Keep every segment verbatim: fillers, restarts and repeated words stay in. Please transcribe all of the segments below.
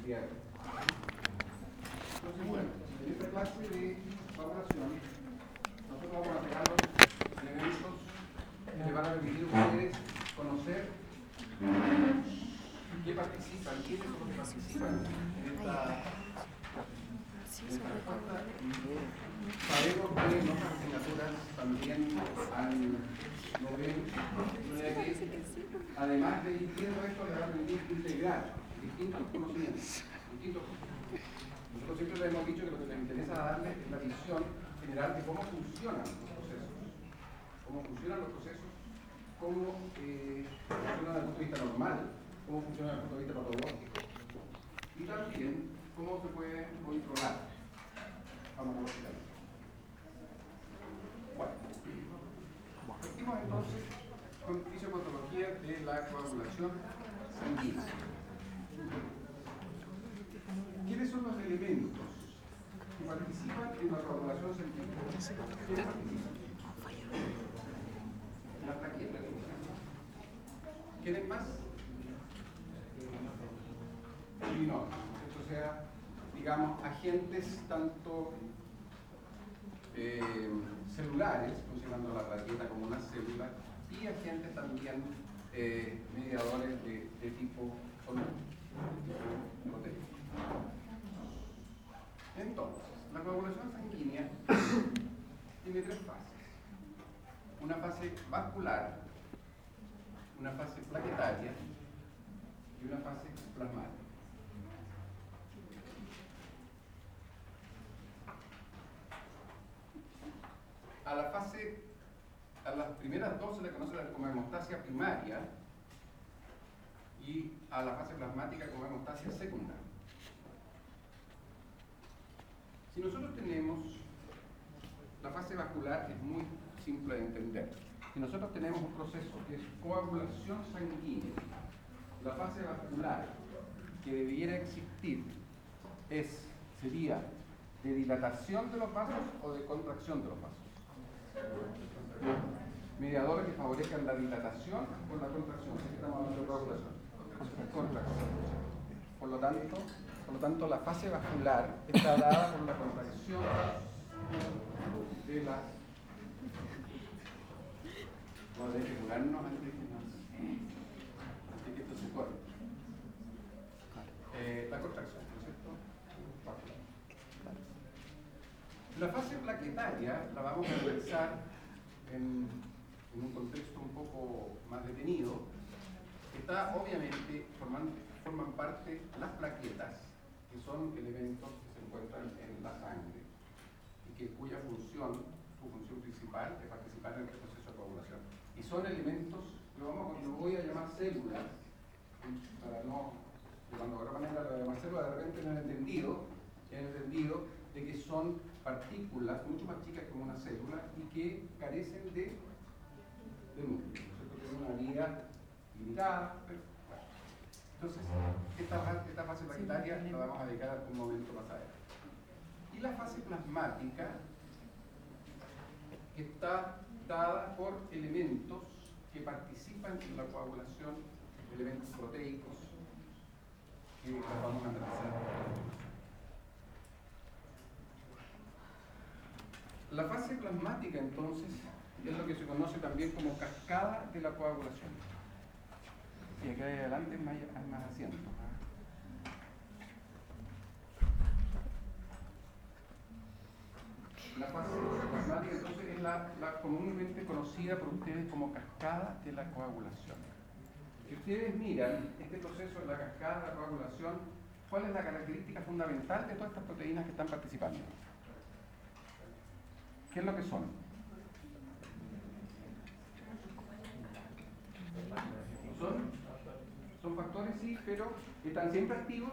día de hoy. Entonces, bueno, en esta clase de coagulación, nosotros vamos a pegar los elementos que le van a permitir a ustedes conocer qué participan, quiénes son los que participan en esta, en esta respuesta. Sabemos que en otras asignaturas también han, lo ven, además de ir viendo esto, le va a permitir integrar distintos conocimientos, distintos conocimientos. Nosotros siempre les hemos dicho que lo que les interesa darles es la visión general de cómo funcionan los procesos, cómo funcionan los procesos, cómo eh, funcionan desde el punto de vista normal, cómo funcionan desde el punto de vista patológico, y también cómo se puede controlar farmacológicamente. Bueno, partimos entonces con fisiopatología de la coagulación sanguínea. ¿Quiénes son los elementos que participan en la coagulación sanguínea? ¿Quiénes participan? Las plaquetas. ¿Quiénes más? Y no, o sea, digamos, agentes tanto eh, celulares, funcionando la plaqueta como una célula, y agentes también eh, mediadores de, de tipo proteico. Entonces, la coagulación sanguínea tiene tres fases. Una fase vascular, una fase plaquetaria y una fase plasmática. A la fase, a las primeras dos se le conoce como hemostasia primaria y a la fase plasmática como hemostasia secundaria. Si nosotros tenemos, la fase vascular es muy simple de entender. Si nosotros tenemos un proceso que es coagulación sanguínea, la fase vascular que debiera existir es, sería de dilatación de los vasos o de contracción de los vasos. Mediadores que favorezcan la dilatación o la contracción. Aquí estamos hablando de coagulación. Contracción. Por lo tanto, por lo tanto, la fase vascular está dada por la contracción de las. Vamos a tener que curarnos antes de que, nos, antes de que esto se corte. Eh, la contracción, ¿no es cierto? Vascular. La fase plaquetaria la vamos a analizar en, en un contexto un poco más detenido. Está obviamente, forman, forman parte las plaquetas, que son elementos que se encuentran en la sangre y que cuya función, su función principal es participar en el proceso de coagulación. Y son elementos, lo, vamos, lo voy a llamar células, para no, cuando de otra manera lo voy a llamar células, de repente no he entendido, he entendido de que son partículas mucho más chicas como una célula y que carecen de, de núcleo. Tienen una vida limitada, pero bueno. Entonces, esta, esta fase plaquetaria la vamos a dedicar a un momento más adelante. Y la fase plasmática está dada por elementos que participan en la coagulación, elementos proteicos, que los vamos a analizar. La fase plasmática, entonces, es lo que se conoce también como cascada de la coagulación. Y acá adelante hay más, hay más asientos. La fase plasmática, entonces, es la, la comúnmente conocida por ustedes como cascada de la coagulación. Si ustedes miran este proceso de la cascada de la coagulación, ¿cuál es la característica fundamental de todas estas proteínas que están participando? ¿Qué es lo que son? ¿Son? Son factores, sí, pero ¿están siempre activos?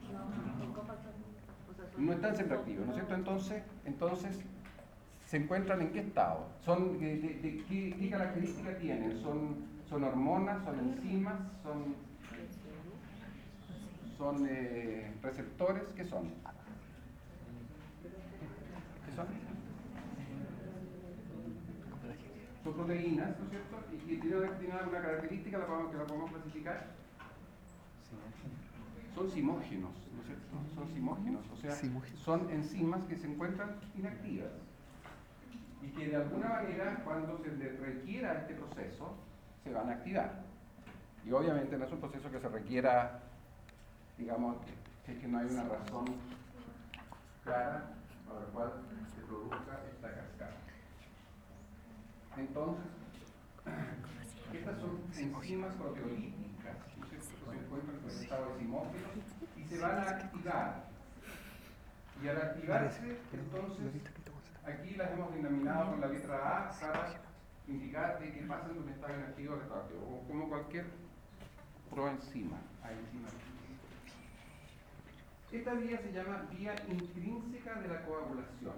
No están siempre activos, ¿no es cierto? Entonces, entonces ¿se encuentran en qué estado? ¿Son, de, de, de, qué, ¿Qué características tienen? ¿Son, son hormonas? ¿Son enzimas? ¿Son, son eh, receptores? ¿Qué son? ¿Qué son? Son proteínas, ¿no es cierto? Y, y tienen, tienen alguna característica la podemos, que la podemos clasificar. son simógenos, ¿no es cierto? Son simógenos, o sea, son enzimas que se encuentran inactivas y que de alguna manera cuando se le requiera este proceso se van a activar. Y obviamente no es un proceso que se requiera, digamos, que, que no hay una razón clara para la cual se produzca esta cascada. Entonces, estas son enzimas proteolíticas, ¿no es cierto?, que se encuentran en el estado de simógenos y se van a activar. Y al activarse, entonces, aquí las hemos denominado con la letra A para indicar de qué pasa en un estado inactivo o estado activo, o como cualquier proenzima. Hay enzimas. Esta vía se llama vía intrínseca de la coagulación.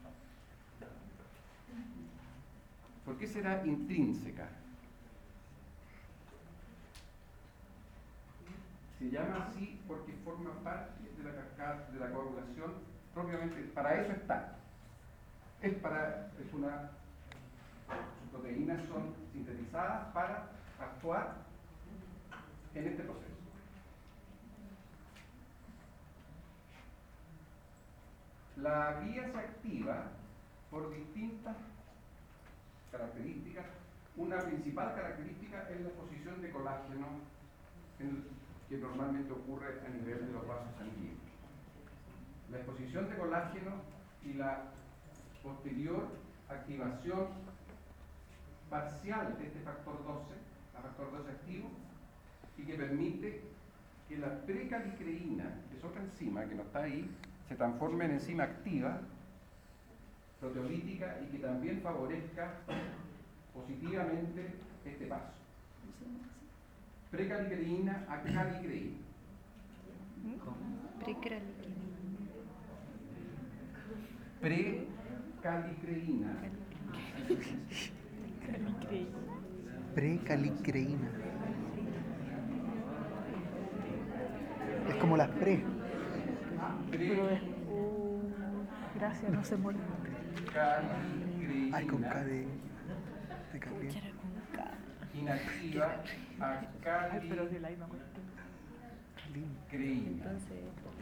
¿Por qué será intrínseca? Se llama así porque forma parte de la cascada de la coagulación propiamente, para eso está. Es para, es una, sus proteínas son sintetizadas para actuar en este proceso. La vía se activa por distintas características. Una principal característica es la exposición de colágeno en, que normalmente ocurre a nivel de los vasos sanguíneos. La exposición de colágeno y la posterior activación parcial de este factor doce, el factor doce activo, y que permite que la precalicreína, que es otra enzima que no está ahí, se transforme en enzima activa, proteolítica, y que también favorezca positivamente este paso. Precalicreína a calicreína. Precalicreína. Precalicreína. Precalicreína. Es como las pre. Pero es. Uh, gracias, no se muere. Calicreína. Ay, con K de. de café. Inactiva a Ay, pero de la misma cuestión. calicreína. Entonces.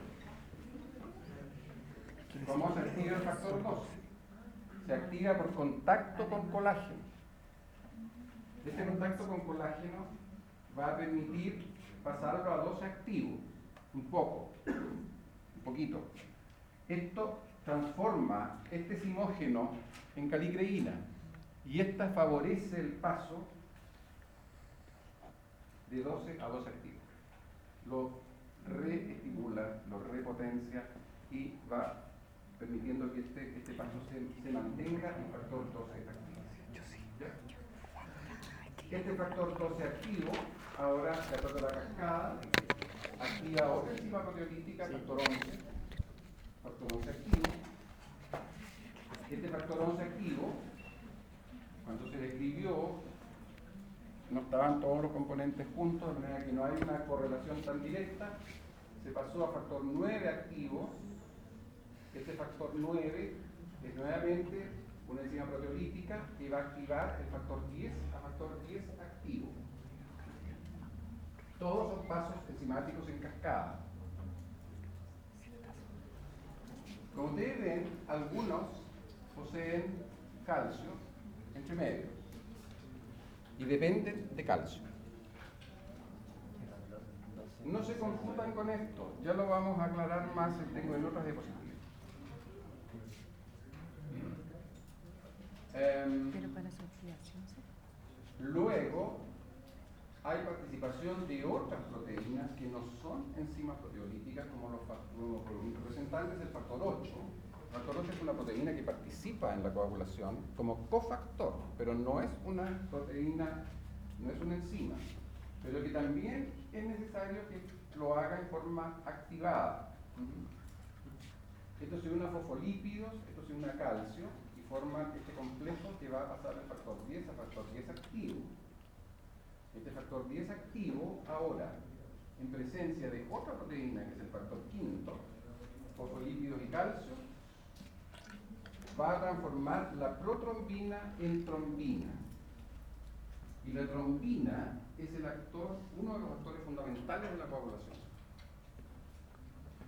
¿Cómo se activa el factor doce? Se activa por contacto con colágeno. Este contacto con colágeno va a permitir pasarlo a doce activo, un poco, un poquito. Esto transforma este simógeno en calicreína y esta favorece el paso de doce a doce activos. Lo reestimula, lo repotencia y va permitiendo que este, este paso se, se mantenga en factor doce activo. ¿Ya? Este factor doce activo, ahora de acuerdo a la cascada, activa otra enzima proteolítica, factor once, factor once activo. Este factor once activo, cuando se describió, no estaban todos los componentes juntos, de manera que no hay una correlación tan directa, se pasó a factor nueve activo. Este factor nueve es nuevamente una enzima proteolítica que va a activar el factor diez a factor diez activo. Todos son pasos enzimáticos en cascada. Como ustedes ven, algunos poseen calcio entre medio y dependen de calcio. No se confundan con esto, ya lo vamos a aclarar más, tengo en otras diapositivas. Um, Pero para su activación, ¿sí? Luego, hay participación de otras proteínas que no son enzimas proteolíticas, como los, los representantes del factor ocho. El factor ocho es una proteína que participa en la coagulación como cofactor, pero no es una proteína, no es una enzima, pero que también es necesario que lo haga en forma activada. Esto se une a fosfolípidos, esto se une a calcio, forman este complejo que va a pasar del factor diez a factor diez activo. Este factor diez activo, ahora, en presencia de otra proteína, que es el factor quinto, fosfolípidos y calcio, va a transformar la protrombina en trombina. Y la trombina es el actor, uno de los actores fundamentales de la coagulación.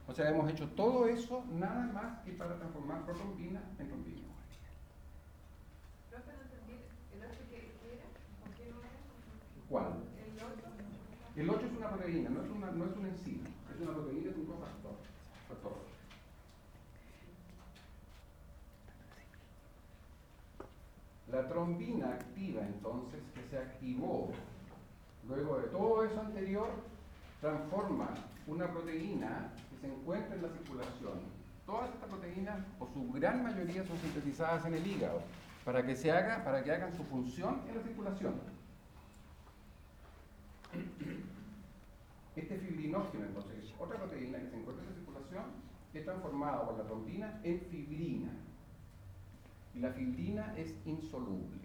O sea, hemos hecho todo eso nada más que para transformar protrombina en trombina. ¿Cuál? El ocho es una proteína, no es, una, no es una enzima, es una proteína, es un cofactor. Factor ocho. La trombina activa, entonces, que se activó luego de todo eso anterior, transforma una proteína que se encuentra en la circulación. Todas estas proteínas, o su gran mayoría, son sintetizadas en el hígado para que se haga, para que hagan su función en la circulación. Este fibrinógeno, entonces, es otra proteína que se encuentra en la circulación, que es transformada por la trombina en fibrina. Y la fibrina es insoluble.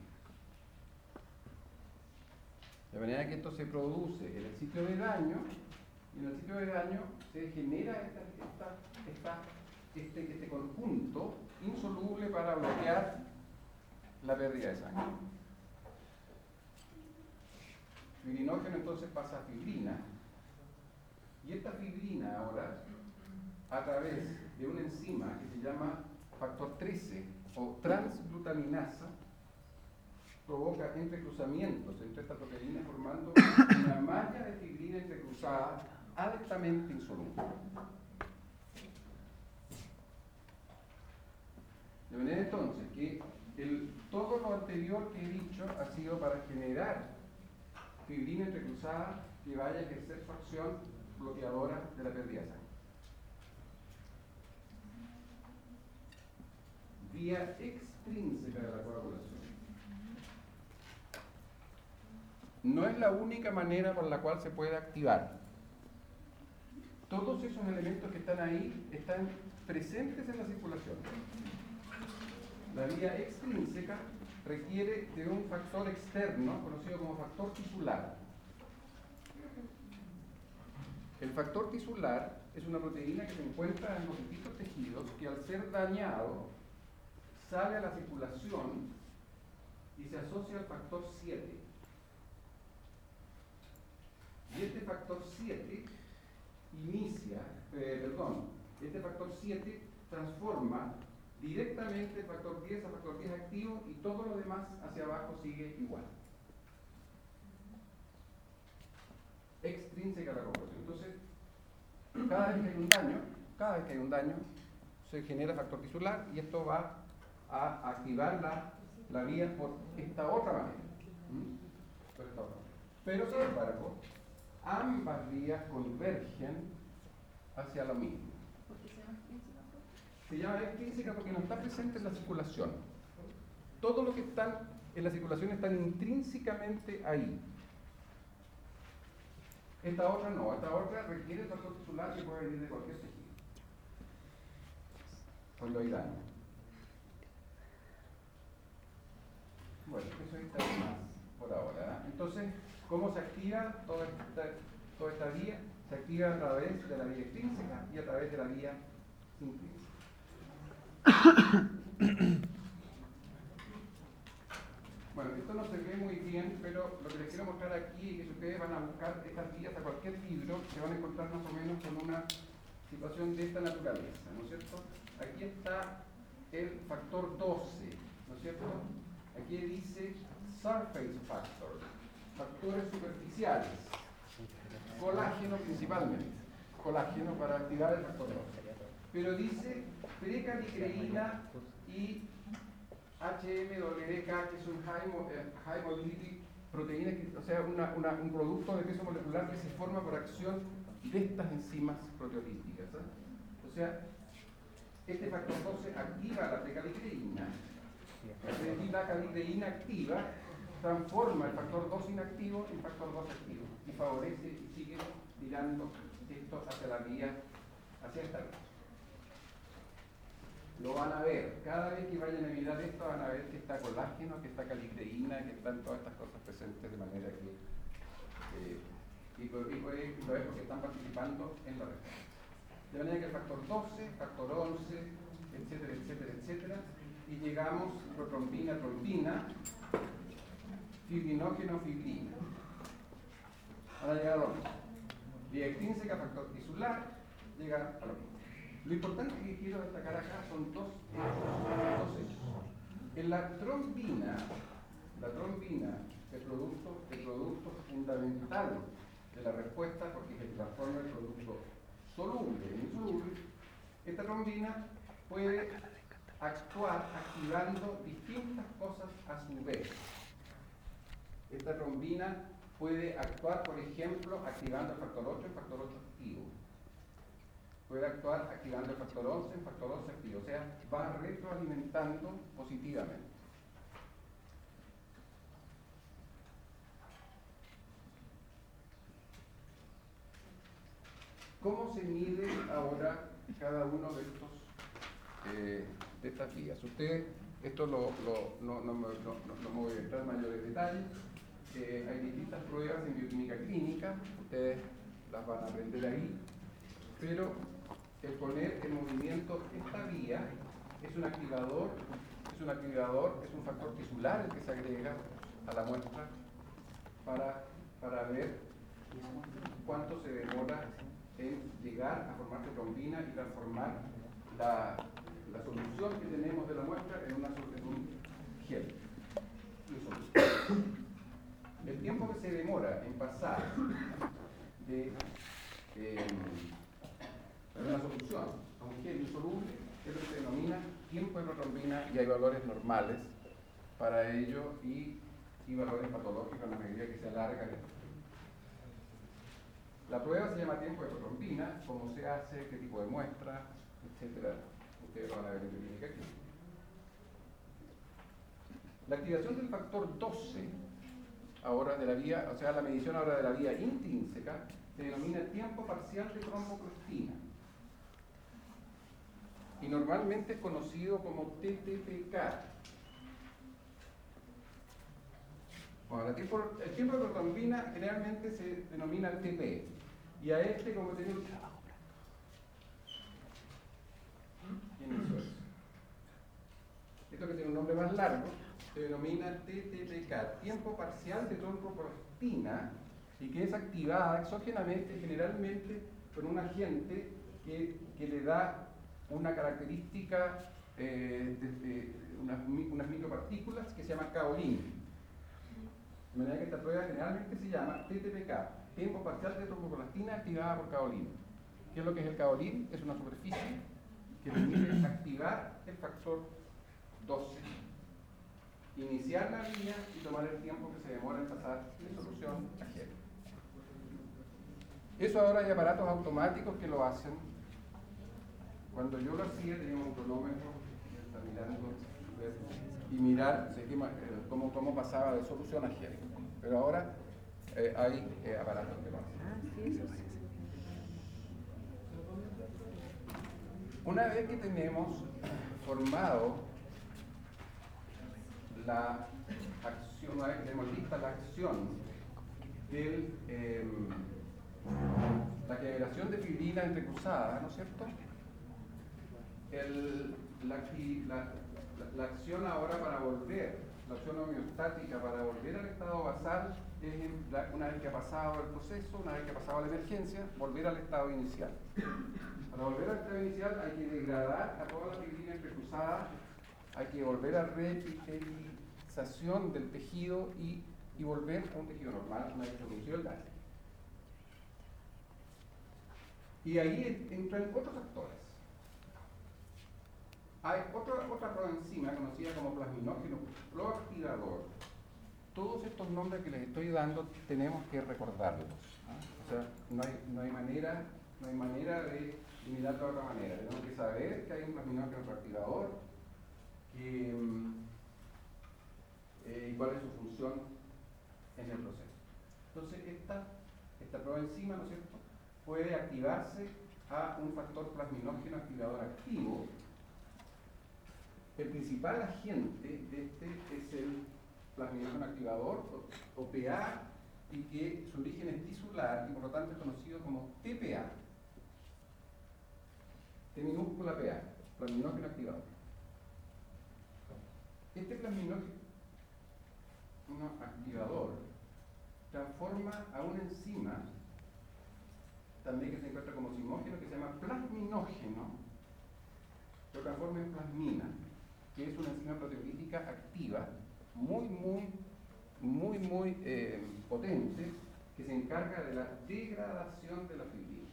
De manera que esto se produce en el sitio de daño, y en el sitio de daño se genera esta, esta, esta, este, este conjunto insoluble para bloquear la pérdida de sangre. Fibrinógeno entonces pasa a fibrina, y esta fibrina ahora, a través de una enzima que se llama factor trece o transglutaminasa, provoca entrecruzamientos entre estas proteínas formando una malla de fibrina entrecruzada altamente insoluble. De manera entonces que el, todo lo anterior que he dicho ha sido para generar fibrina entrecruzada que vaya a ejercer su acción bloqueadora de la pérdida de sangre. Vía extrínseca de la coagulación. No es la única manera por la cual se puede activar. Todos esos elementos que están ahí están presentes en la circulación. La vía extrínseca requiere de un factor externo conocido como factor tisular. El factor tisular es una proteína que se encuentra en los distintos tejidos que al ser dañado sale a la circulación y se asocia al factor siete. Y este factor siete inicia, eh, perdón, este factor siete transforma directamente el factor diez a factor diez activo y todo lo demás hacia abajo sigue igual. Extrínseca a la coagulación. Entonces, cada vez que hay un daño, cada vez que hay un daño, se genera factor tisular y esto va a activar la, la vía por esta otra manera. ¿Mm? Por esta otra manera. Pero sin embargo, ambas vías convergen hacia lo mismo. ¿Por qué se llama extrínseca? Se llama extrínseca porque no está presente en la circulación. Todo lo que está en la circulación está intrínsecamente ahí. Esta otra no, esta otra requiere factor tisular que puede venir de cualquier tejido. Cuando hay daño. Bueno, eso está más por ahora. ¿eh? Entonces, ¿cómo se activa toda esta, toda esta vía? Se activa a través de la vía extrínseca y a través de la vía intrínseca. Bueno, esto no se ve muy bien, pero lo que les quiero mostrar aquí es que si ustedes van a buscar estas vías a cualquier libro, se van a encontrar más o menos con una situación de esta naturaleza, ¿no es cierto? Aquí está el factor doce, ¿no es cierto? Aquí dice surface factors, factores superficiales, colágeno principalmente, colágeno para activar el factor doce. Pero dice precalicreína y H M W K, que es un high, eh, high mobility proteína, que, o sea, una, una, un producto de peso molecular que se forma por acción de estas enzimas proteolíticas. ¿eh? O sea, este factor doce activa la precalicreína, y la calicreína activa transforma el factor dos inactivo en factor dos activo y favorece y sigue tirando esto hacia la vía, hacia esta vía. Lo van a ver, cada vez que vayan a mirar esto van a ver que está colágeno, que está calicreína, que están todas estas cosas presentes de manera que eh, y, por, y, por, y por eso porque están participando en la respuesta. De manera que el factor doce, factor once, etcétera, etcétera, etcétera, y llegamos protrombina, trombina, fibrinógeno, fibrina. Van a llegar a lo mismo. Vía extrínseca, factor tisular, llega a lo mismo. Lo importante que quiero destacar acá son dos hechos, dos hechos. En la trombina, la trombina, el producto, el producto fundamental de la respuesta, porque se transforma el producto soluble en insoluble, esta trombina puede actuar activando distintas cosas a su vez. Esta trombina puede actuar, por ejemplo, activando el factor ocho en factor ocho activo. Puede actuar activando el factor once en factor once activo. O sea, va retroalimentando positivamente. ¿Cómo se mide ahora cada uno de estos eh, de estas vías? Ustedes, esto lo, lo, no, no, no, no, no me voy a entrar en mayores detalles. Eh, hay distintas pruebas en bioquímica clínica, ustedes las van a aprender ahí, pero el poner en movimiento esta vía es un activador, es un activador, es un factor tisular el que se agrega a la muestra para, para ver cuánto se demora en llegar a formarse trombina y transformar la, la solución que tenemos de la muestra en, una, en un gel. El tiempo que se demora en pasar de eh, una solución a un gel insoluble es lo que se denomina tiempo de protrombina, y hay valores normales para ello y, y valores patológicos en la medida que se alarga el La prueba se llama tiempo de protrombina, cómo se hace, qué tipo de muestra, etcétera. Ustedes lo van a ver en bioquímica clínica. La activación del factor doce, ahora de la vía, o sea, la medición ahora de la vía intrínseca, se denomina tiempo parcial de tromboplastina. Y normalmente es conocido como T T P K. Bueno, el tiempo, el tiempo de protrombina generalmente se denomina T P. Y a este, como tenemos... ¿Quién hizo eso? Esto que tiene un nombre más largo se denomina T T P K, tiempo parcial de tromboplastina, y que es activada exógenamente, generalmente con un agente que, que le da una característica, eh, de, de unas, unas micropartículas que se llama kaolin. De manera que esta prueba generalmente se llama T T P K, tiempo parcial de tromboplastina activada por kaolin. ¿Qué es lo que es el kaolin? Es una superficie que permite activar el factor doce, iniciar la vía y tomar el tiempo que se demora en pasar de solución a gel. Eso ahora hay aparatos automáticos que lo hacen. Cuando yo lo hacía teníamos un cronómetro, está mirando, y mirar de qué, cómo, cómo pasaba de solución a gel. Pero ahora eh, hay eh, aparatos que lo hacen. Ah, sí, eso sí. Una vez que tenemos formado la acción, una vez que tenemos lista la acción de eh, la generación de fibrina entrecruzada, ¿no es cierto? El, la, la, la, la acción ahora para volver, la acción homeostática para volver al estado basal, es la, una vez que ha pasado el proceso, una vez que ha pasado la emergencia, volver al estado inicial. Para volver al estado inicial hay que degradar a toda la fibrina entrecruzada, hay que volver a reepitelización del tejido y, y volver a un tejido normal, una vez que producido el daño. Y ahí entran otros actores. Hay otra, otra proenzima conocida como plasminógeno proactivador. Todos estos nombres que les estoy dando tenemos que recordarlos. ¿Ah? O sea, no hay, no hay manera, no hay manera de mirar de otra manera. Tenemos que saber que hay un plasminógeno proactivador que, eh, y cuál es su función en el proceso. Entonces, esta, esta proenzima, ¿no es cierto?, puede activarse a un factor plasminógeno activador activo. El principal agente de este es el plasminógeno activador, o, o P A, y que su origen es tisular y por lo tanto es conocido como T P A. T minúscula P A, plasminógeno activador. Este plasminógeno activador transforma a una enzima, también que se encuentra como simógeno, que se llama plasminógeno lo transforma en plasmina, que es una enzima proteolítica activa, muy, muy, muy, muy eh, potente, que se encarga de la degradación de la fibrina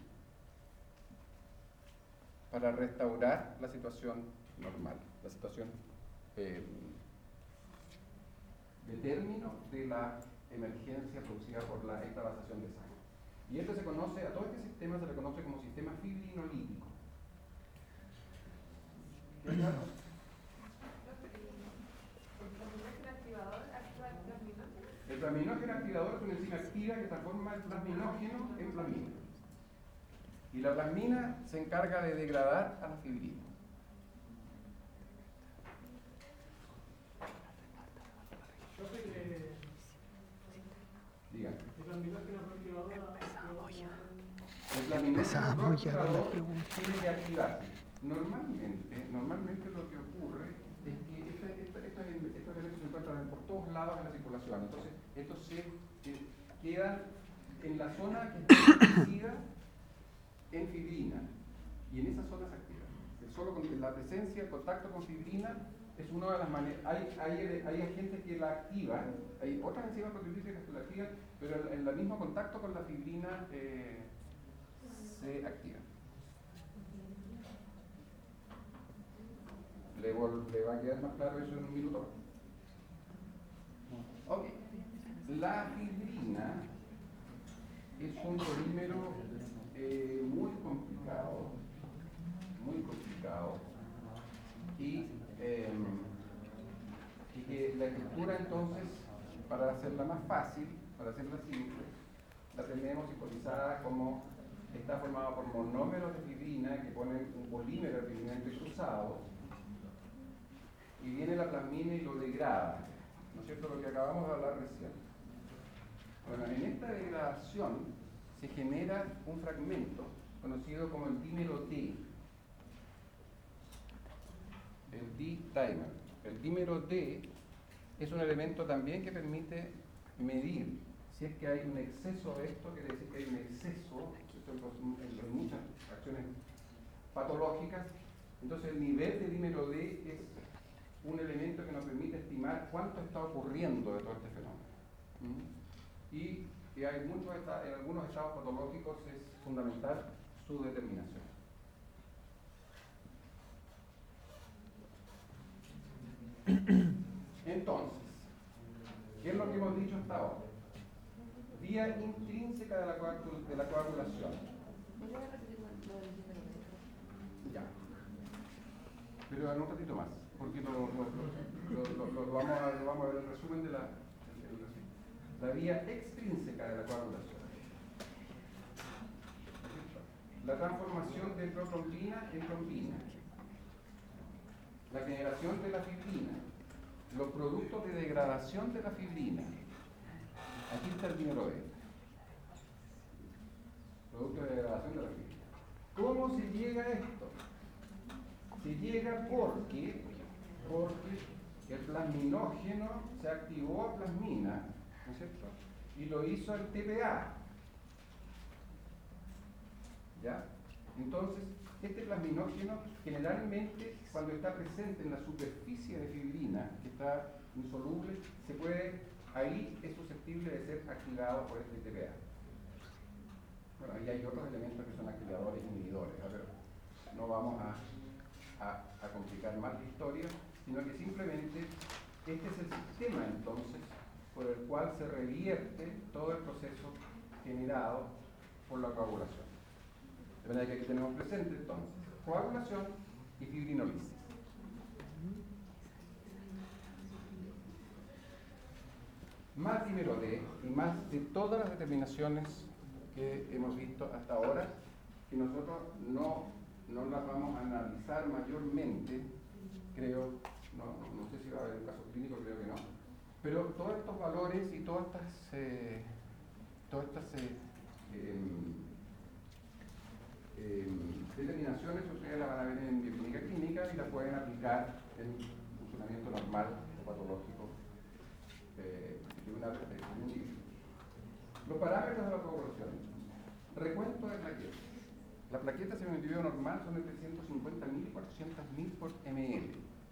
para restaurar la situación normal, la situación eh, de término de la emergencia producida por la extravasación de sangre. Y esto se conoce, a todo este sistema se le conoce como sistema fibrinolítico. ¿Qué es claro? El plasminógeno activador es una enzima activa que transforma el plasminógeno en plasmina. Y la plasmina se encarga de degradar a la fibrina. Diga. El plasminógeno activador tiene que activarse. Normalmente, normalmente lo que ocurre es que esta, esta, esta, estos elementos se encuentran por todos lados en la circulación. Entonces, estos se eh, quedan en la zona que está establecida en fibrina. Y en esa zona se activan. Solo con la presencia, el contacto con fibrina es una de las maneras. Hay, hay, hay agentes que la activan, hay otras enzimas proteolíticas que la activan, pero en el mismo contacto con la fibrina eh, se activa. Le, le va a quedar más claro eso en un minuto. Ok. La fibrina es un polímero eh, muy complicado, muy complicado, y, eh, y que la estructura entonces, para hacerla más fácil, para hacerla simple, la tenemos simbolizada como está formada por monómeros de fibrina que ponen un polímero de fibrina entrecruzado, y viene la plasmina y lo degrada, ¿no es cierto? Lo que acabamos de hablar recién. Bueno, en esta degradación se genera un fragmento conocido como el dímero D, el D-dimer. El dímero D es un elemento también que permite medir si es que hay un exceso de esto, quiere decir que hay un exceso en, en muchas acciones patológicas. Entonces el nivel de dímero D es un elemento que nos permite estimar cuánto está ocurriendo de todo este fenómeno. ¿Mm? Y, y hay muchos en algunos estados patológicos es fundamental su determinación. Entonces, ¿qué es lo que hemos dicho hasta ahora? Vía intrínseca de la, coagul de la coagulación. Ya. Pero en un ratito más, porque lo, lo, lo, lo, lo, lo, vamos, a, lo vamos a ver el resumen de la, el, el, la vía extrínseca de la coagulación. La transformación de protrombina en trombina. La generación de la fibrina. Los productos de degradación de la fibrina. Aquí está el dímero D. Producto de degradación de la fibrina. ¿Cómo se llega a esto? Se llega porque, porque el plasminógeno se activó a plasmina, ¿no es cierto? Y lo hizo el T P A. ¿Ya? Entonces, este plasminógeno generalmente cuando está presente en la superficie de fibrina, que está insoluble, se puede, ahí es susceptible de ser activado por este T P A. Bueno, ahí hay otros elementos que son activadores e inhibidores, ¿no? Pero no vamos a, a, a complicar más la historia, sino que simplemente este es el sistema entonces por el cual se revierte todo el proceso generado por la coagulación. De manera que aquí tenemos presente entonces coagulación y fibrinolisis. Más dímero D y más de todas las determinaciones que hemos visto hasta ahora, que nosotros no, no las vamos a analizar mayormente, creo, no, no sé si va a haber un caso clínico, creo que no, pero todos estos valores y todas estas, eh, todas estas eh, eh, eh, determinaciones ustedes las van a ver en bioquímica clínica y las pueden aplicar en funcionamiento normal o patológico eh, de una de un individuo. Los parámetros de la coagulación. Recuento de plaquetas. las plaquetas en un individuo normal son entre ciento cincuenta mil y cuatrocientos mil por ml.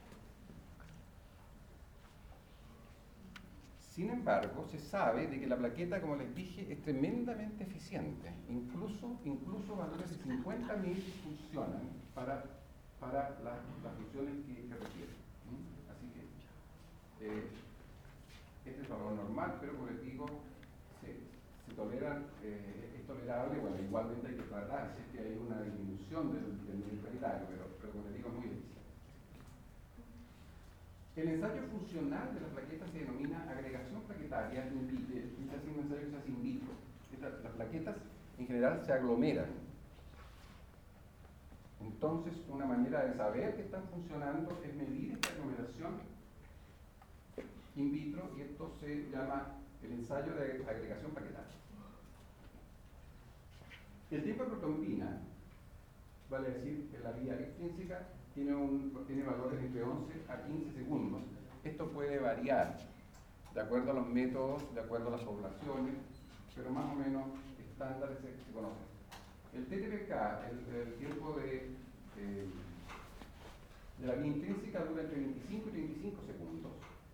Sin embargo, se sabe de que la plaqueta, como les dije, es tremendamente eficiente. Incluso, incluso valores de cincuenta mil funcionan para, para las, las funciones que, que requieren. ¿Mm? Así que eh, este es el valor normal, pero como les digo, se, se toleran, eh, es tolerable. Bueno, igualmente hay que tratar si es que hay una disminución del, del nivel planetario, pero, pero como les digo, es muy eficiente. El ensayo funcional de la plaqueta se denomina agregación plaquetaria in vitro. Este es un ensayo que se hace in vitro. Estas, las plaquetas en general se aglomeran. Entonces, una manera de saber que están funcionando es medir esta aglomeración in vitro, y esto se llama el ensayo de agregación plaquetaria. El tiempo de protombina, vale decir que la vía extrínseca, Tiene, un, tiene valores entre once a quince segundos. Esto puede variar de acuerdo a los métodos, de acuerdo a las poblaciones, pero más o menos estándares se, se conocen. El T T P K, el, el tiempo de, eh, de la vía intrínseca, dura entre veinticinco y treinta y cinco segundos.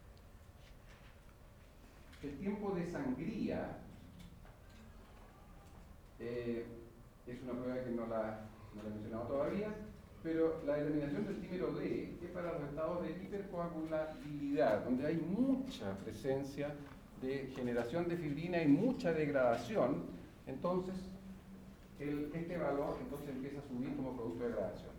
El tiempo de sangría eh, es una prueba que no la, no la he mencionado todavía, pero la determinación del dímero D es para los estados de hipercoagulabilidad, donde hay mucha presencia de generación de fibrina y mucha degradación. Entonces, el, este valor entonces empieza a subir como producto de degradación.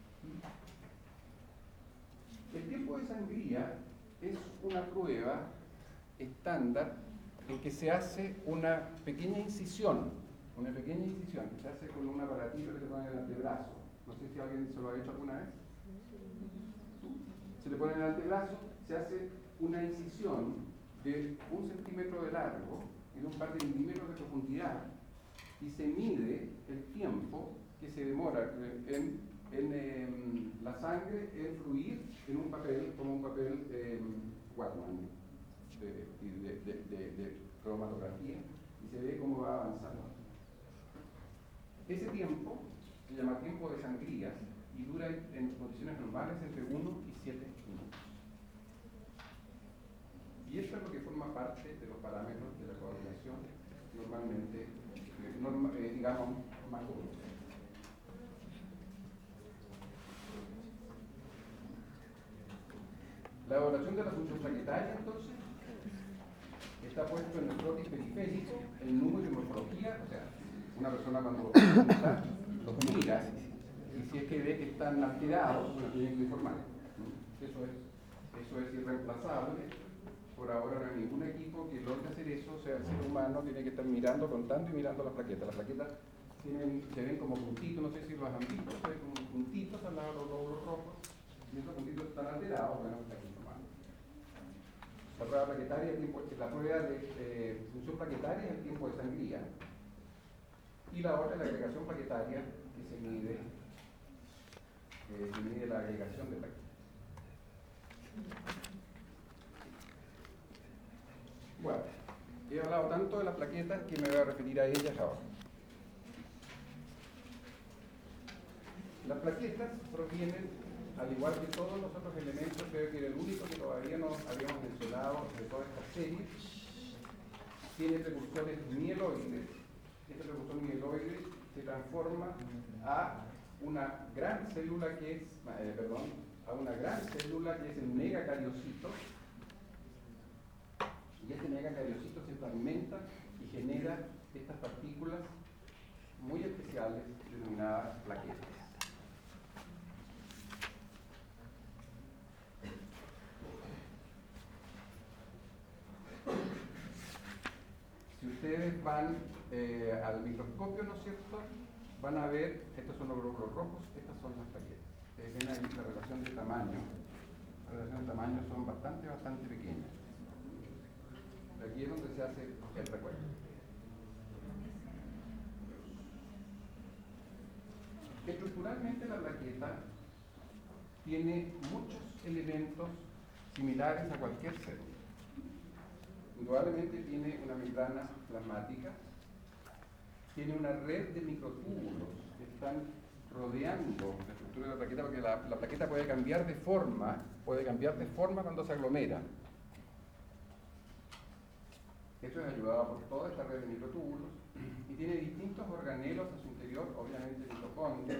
El tiempo de sangría es una prueba estándar en que se hace una pequeña incisión, una pequeña incisión que se hace con un aparatito que se pone en el antebrazo. No sé si alguien se lo ha hecho alguna vez. Se le pone en el antebrazo, se hace una incisión de un centímetro de largo y de un par de milímetros de profundidad, y se mide el tiempo que se demora en, en eh, la sangre en fluir en un papel, como un papel eh, Wachmann de, de, de, de, de cromatografía, y se ve cómo va avanzando. Ese tiempo se llama tiempo de sangría y dura en condiciones normales entre uno y siete minutos. Y esto es lo que forma parte de los parámetros de la coagulación normalmente, eh, norma, eh, digamos, más comunes. La evaluación de la función plaquetaria, entonces, está puesto en el croquis periférico, el número de morfología, o sea, una persona cuando está, los mira, y si es que ve que están alterados, bueno, tienen que informar. Eso es, eso es irreemplazable. Por ahora no hay ningún equipo que logre hacer eso, o sea, el ser humano tiene que estar mirando, contando y mirando las plaquetas. Las plaquetas tienen, se ven como puntitos, no sé si los han visto, se ven como puntitos al lado de los glóbulos rojos, y esos puntitos están alterados, bueno, está aquí informando. La prueba plaquetaria, el tiempo, la prueba de eh, función plaquetaria es el tiempo de sangría, y la otra es la agregación plaquetaria, que se mide, eh, se mide la agregación de plaquetas. Bueno, he hablado tanto de las plaquetas que me voy a referir a ellas ahora. Las plaquetas provienen, al igual que todos los otros elementos, creo que el único que todavía no habíamos mencionado de toda esta serie, tiene precursores mieloides. Este precursor mieloide se transforma a una gran célula que es, eh, perdón, a una gran célula que es el megacariocito. Y este megacariocito se fragmenta y genera estas partículas muy especiales denominadas plaquetas. Si ustedes van eh, al microscopio, ¿no es cierto?, van a ver, estos son los glóbulos rojos, estas son las plaquetas. Ustedes ven ahí la relación de tamaño. La relación de tamaño son bastante, bastante pequeñas. Aquí es donde se hace el recuento. Estructuralmente la plaqueta tiene muchos elementos similares a cualquier célula. Indudablemente tiene una membrana plasmática, tiene una red de microtúbulos que están rodeando la estructura de la plaqueta, porque la, la plaqueta puede cambiar de forma, puede cambiar de forma cuando se aglomera. Esto es ayudado por toda esta red de microtúbulos y tiene distintos organelos a su interior, obviamente mitocondrias,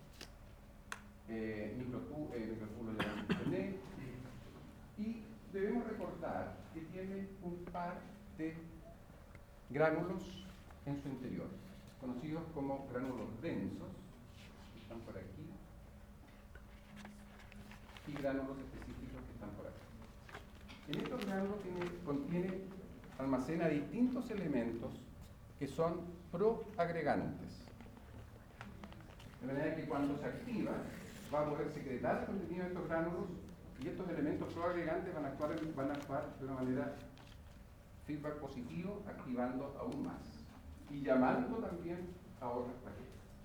eh, microtú eh, microtúbulos ya mencioné, y debemos recordar que tiene un par de gránulos en su interior, conocidos como gránulos densos, que están por aquí, y gránulos específicos que están por aquí. En estos gránulos tiene, contiene, almacena distintos elementos que son proagregantes. De manera que cuando se activa, va a poder secretar el contenido de estos gránulos y estos elementos proagregantes van a actuar, van a actuar de una manera feedback positivo, activando aún más y llamando también a otras plaquetas.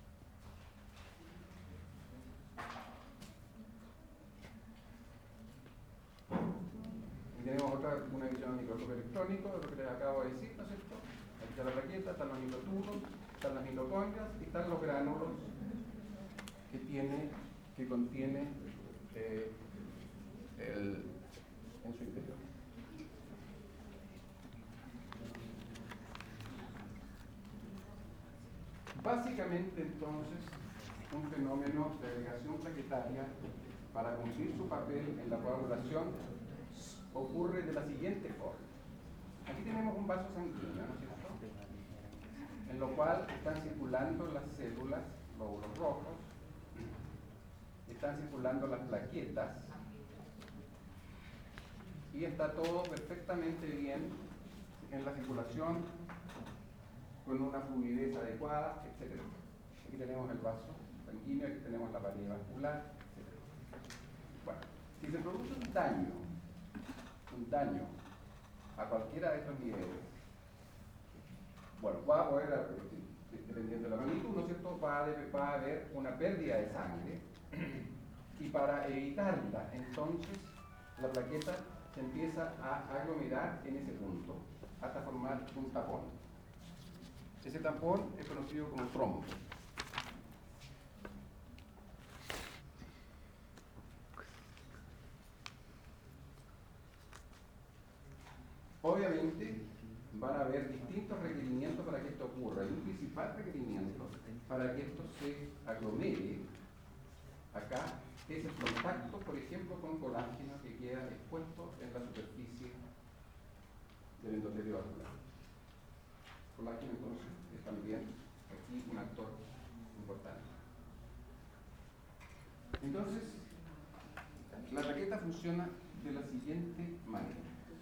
Y tenemos otra, una visión del microscopio electrónico, de lo que les acabo de decir, ¿no es cierto? Aquí está la plaqueta, están los microtúbulos, están las mitocondrias y están los gránulos que tiene, que contiene eh, el, en su interior. Básicamente, entonces, un fenómeno de agregación plaquetaria, para cumplir su papel en la coagulación, ocurre de la siguiente forma. Aquí tenemos un vaso sanguíneo, ¿no es cierto?, en lo cual están circulando las células, glóbulos rojos, están circulando las plaquetas, y está todo perfectamente bien en la circulación, con una fluidez adecuada, etcétera. Aquí tenemos el vaso sanguíneo, aquí tenemos la pared vascular, etcétera. Bueno, si se produce un daño, un daño a cualquiera de estos niveles, bueno, va a poder, dependiendo de la magnitud, ¿no es cierto?, va a, debe, va a haber una pérdida de sangre, y para evitarla, entonces, la plaqueta se empieza a aglomerar en ese punto, hasta formar un tapón. Ese tampón es conocido como trombo. Obviamente van a haber distintos requerimientos para que esto ocurra. Y un principal requerimiento para que esto se aglomere acá es el contacto, por ejemplo, con colágeno que queda expuesto en la superficie del endotelio vascular. Colágeno, entonces, es también aquí un actor importante. Entonces, la plaqueta funciona de la siguiente manera.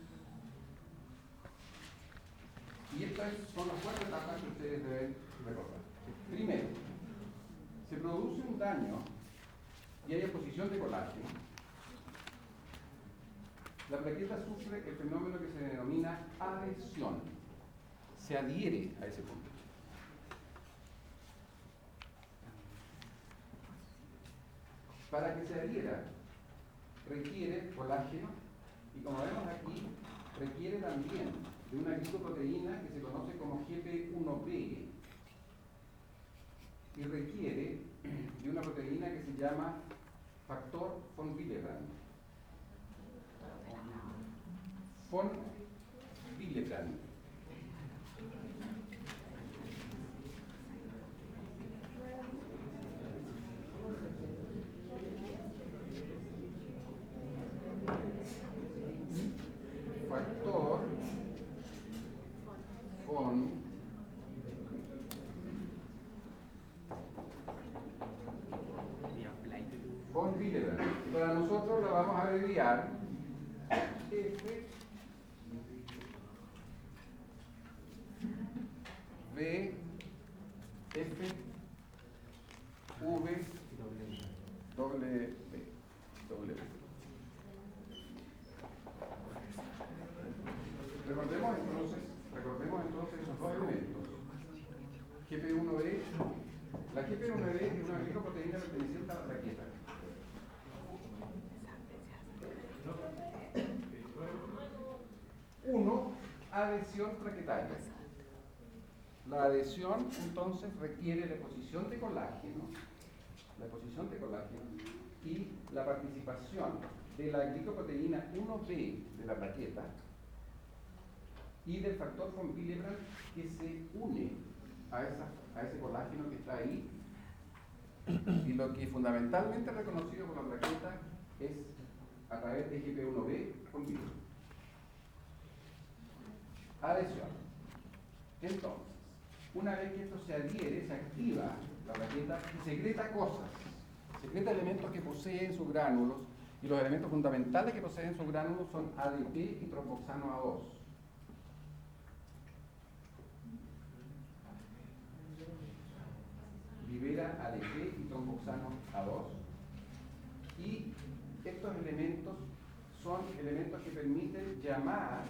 Y estas son las cuatro etapas que ustedes deben recordar. Primero, se produce un daño y hay exposición de colágeno. La plaqueta sufre el fenómeno que se denomina adhesión. Se adhiere a ese punto. Para que se adhiera, requiere colágeno y, como vemos aquí, requiere también de una glicoproteína que se conoce como G P uno B y requiere de una proteína que se llama factor von Willebrand. Von Willebrand. Factor von von Willebrand. Para nosotros la vamos a abreviar F B F V W W. Recordemos entonces, recordemos entonces esos dos elementos. G P uno B, la G P uno B es una glicoproteína perteneciente a la plaqueta. Uno, adhesión plaquetaria. La adhesión entonces requiere la deposición de colágeno, la deposición de colágeno y la participación de la glicoproteína uno B de la plaqueta y del factor von Willebrand que se une a, esa, a ese colágeno que está ahí. Y lo que fundamentalmente es reconocido por la plaqueta es a través de G P uno B von Willebrand. Adhesión. Entonces, una vez que esto se adhiere, se activa la plaqueta y secreta cosas, secreta elementos que poseen sus gránulos, y los elementos fundamentales que poseen sus gránulos son A D P y tromboxano A dos. Libera A D P y tromboxano A dos, y estos elementos son elementos que permiten llamar,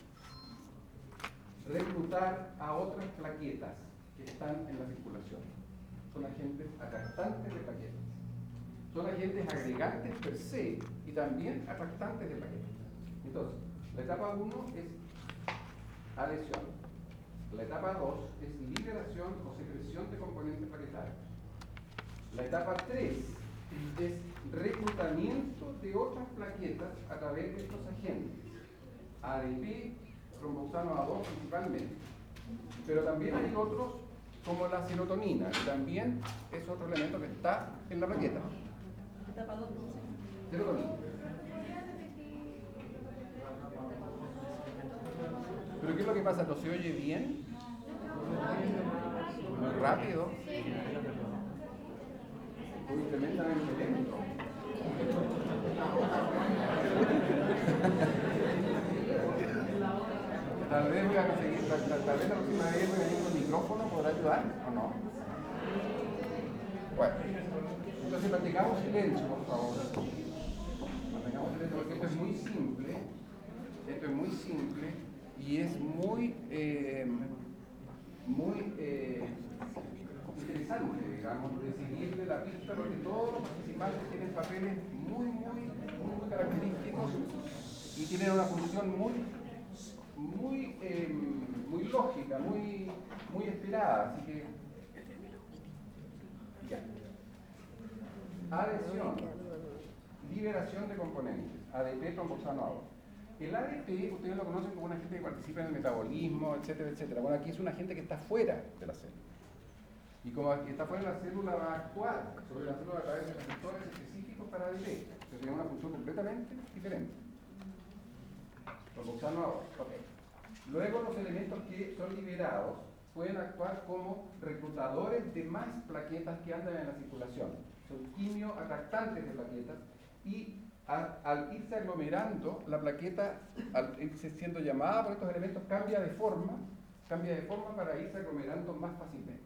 reclutar a otras plaquetas que están en la circulación. Son agentes atractantes de plaquetas. Son agentes agregantes per se y también atractantes de plaquetas. Entonces, la etapa uno es adhesión. La etapa dos es liberación o secreción de componentes plaquetarios. La etapa tres es reclutamiento de otras plaquetas a través de estos agentes. A D P, tromboxano A dos principalmente. Pero también hay otros como la serotonina, que también es otro elemento que está en la plaqueta. Etapa dos. Serotonina. ¿Pero qué es lo que pasa? ¿No se oye bien? ¿Muy rápido? Muy tremendamente lento. Tal vez voy a conseguir, tal, tal, tal vez la próxima vez voy a ir con el micrófono, ¿podrá ayudar o no? Bueno, entonces mantengamos silencio, por favor. Mantengamos silencio porque esto es muy simple, esto es muy simple y es muy, eh, muy eh, interesante, digamos, de seguirle la pista porque todos los participantes tienen papeles muy, muy, muy característicos y tienen una función muy muy, eh, muy lógica, muy, muy esperada, así que ya. Adhesión, liberación de componentes, A D P, tromboxano A dos. El A D P, ustedes lo conocen como un agente que participa en el metabolismo, etcétera, etcétera. Bueno, aquí es un agente que está fuera de la célula. Y como está fuera de la célula, va a actuar sobre la célula a través de receptores específicos para A D P, que tiene una función completamente diferente. Tromboxano A dos. Okay. Luego los elementos que son liberados pueden actuar como reclutadores de más plaquetas que andan en la circulación. Son quimioatractantes de plaquetas y a, al irse aglomerando, la plaqueta, al irse siendo llamada por estos elementos, cambia de forma, cambia de forma para irse aglomerando más fácilmente.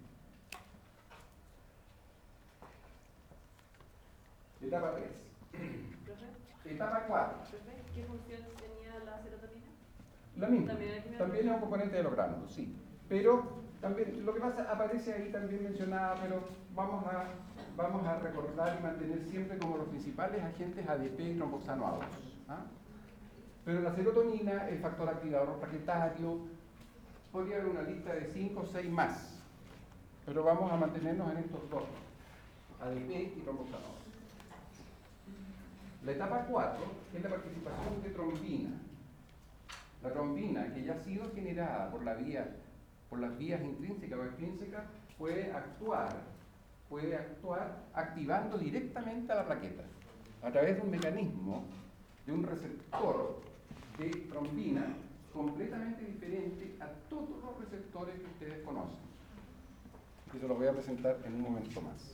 Etapa tres. Etapa cuatro. ¿Qué función tenía la serotonina? La misma. También, también es un componente de los gránulos, sí. Pero también, lo que pasa, aparece ahí también mencionada, pero vamos a, vamos a recordar y mantener siempre como los principales agentes A D P y tromboxano A dos. ¿Ah? Pero la serotonina, el factor activador plaquetario, podría haber una lista de cinco o seis más. Pero vamos a mantenernos en estos dos, A D P y tromboxano A dos. La etapa cuatro es la participación de trombina. La trombina, que ya ha sido generada por, la vía, por las vías intrínsecas o extrínsecas, puede actuar, puede actuar activando directamente a la plaqueta a través de un mecanismo, de un receptor de trombina completamente diferente a todos los receptores que ustedes conocen. Y se los voy a presentar en un momento más.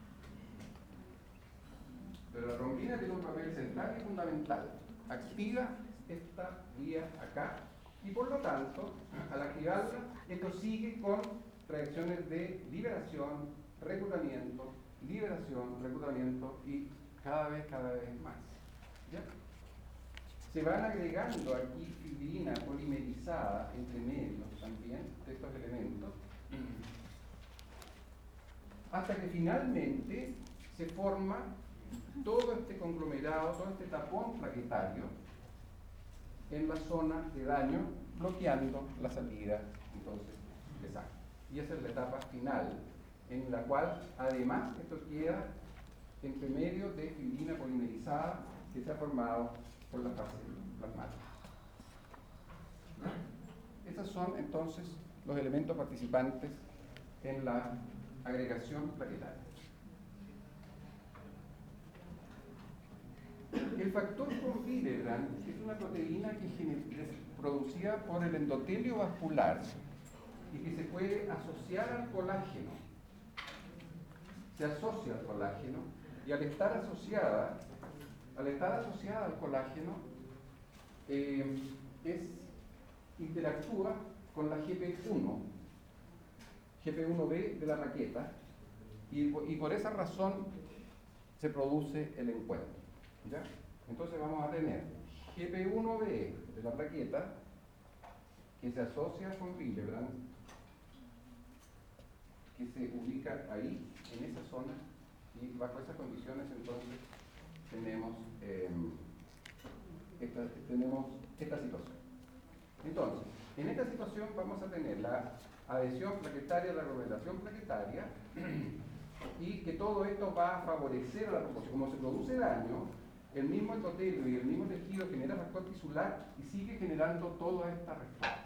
Pero la trombina tiene un papel central y fundamental. Activa esta vía acá y por lo tanto, al activarla, esto sigue con reacciones de liberación, reclutamiento, liberación, reclutamiento y cada vez, cada vez más. ¿Ya? Se van agregando aquí fibrina polimerizada entre medios también de estos elementos hasta que finalmente se forma todo este conglomerado, todo este tapón plaquetario en la zona de daño, bloqueando la salida entonces de sangre. y esa es la etapa final, en la cual además esto queda entre medio de fibrina polimerizada que se ha formado por la fase plasmática. Estos son entonces los elementos participantes en la agregación plaquetaria. El factor von Willebrand es una proteína que es producida por el endotelio vascular y que se puede asociar al colágeno. Se asocia al colágeno y al estar asociada, al estar asociada al colágeno, eh, es, interactúa con la G P uno, G P uno B de la plaqueta, y, y por esa razón se produce el encuentro. ¿Ya? Entonces vamos a tener G P uno B de la plaqueta que se asocia con Willebrand, que se ubica ahí, en esa zona, y bajo esas condiciones entonces tenemos, eh, esta, tenemos esta situación. Entonces, en esta situación vamos a tener la adhesión plaquetaria, la aglomeración plaquetaria, y que todo esto va a favorecer a la proporción. Como se produce daño, el mismo endotelio y el mismo tejido genera factor tisular y sigue generando toda esta respuesta.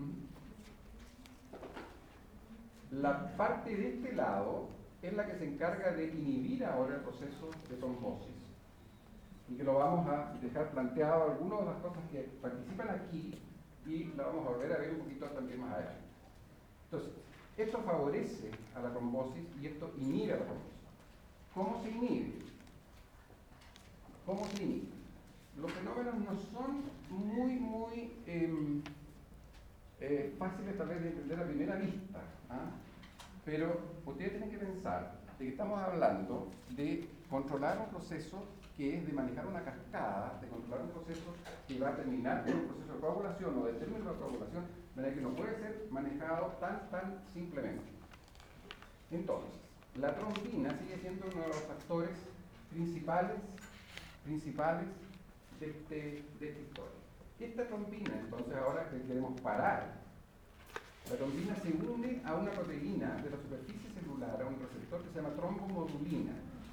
La parte de este lado es la que se encarga de inhibir ahora el proceso de trombosis, y que lo vamos a dejar planteado algunas de las cosas que participan aquí y la vamos a volver a ver un poquito también más adelante. Entonces, esto favorece a la trombosis y esto inhibe a la trombosis. ¿Cómo se inhibe? ¿Cómo se inhibe? Los fenómenos no son muy, muy eh, eh, fáciles tal vez de entender a primera vista, ¿ah? Pero ustedes tienen que pensar de que estamos hablando de controlar un proceso que es de manejar una cascada, de controlar un proceso que va a terminar con un proceso de coagulación o de término de coagulación, de manera que no puede ser manejado tan, tan simplemente. Entonces, la trombina sigue siendo uno de los factores principales, principales de, este, de esta historia. Esta trombina, entonces, ahora que queremos parar, la trombina se une a una proteína de la superficie celular, a un receptor que se llama trombomodulina.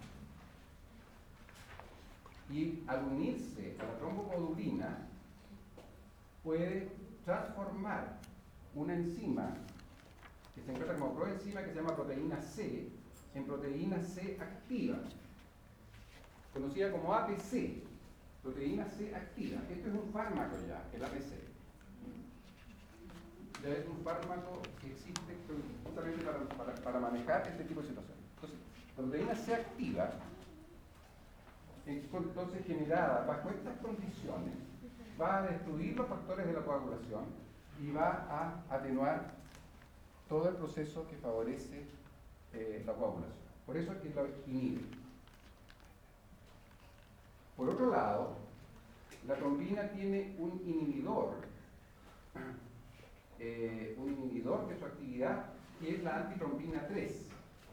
Y al unirse a la trombomodulina, puede transformar una enzima que se encuentra como proenzima que se llama proteína C en proteína C activa, conocida como A P C, proteína C activa. Esto es un fármaco ya, el A P C. Ya es un fármaco que existe justamente para, para, para manejar este tipo de situaciones. Entonces, la proteína C activa, entonces generada bajo estas condiciones, va a destruir los factores de la coagulación y va a atenuar todo el proceso que favorece eh, la coagulación. Por eso es que lo inhibe. Por otro lado, la trombina tiene un inhibidor, eh, un inhibidor de su actividad, que es la antitrombina tres.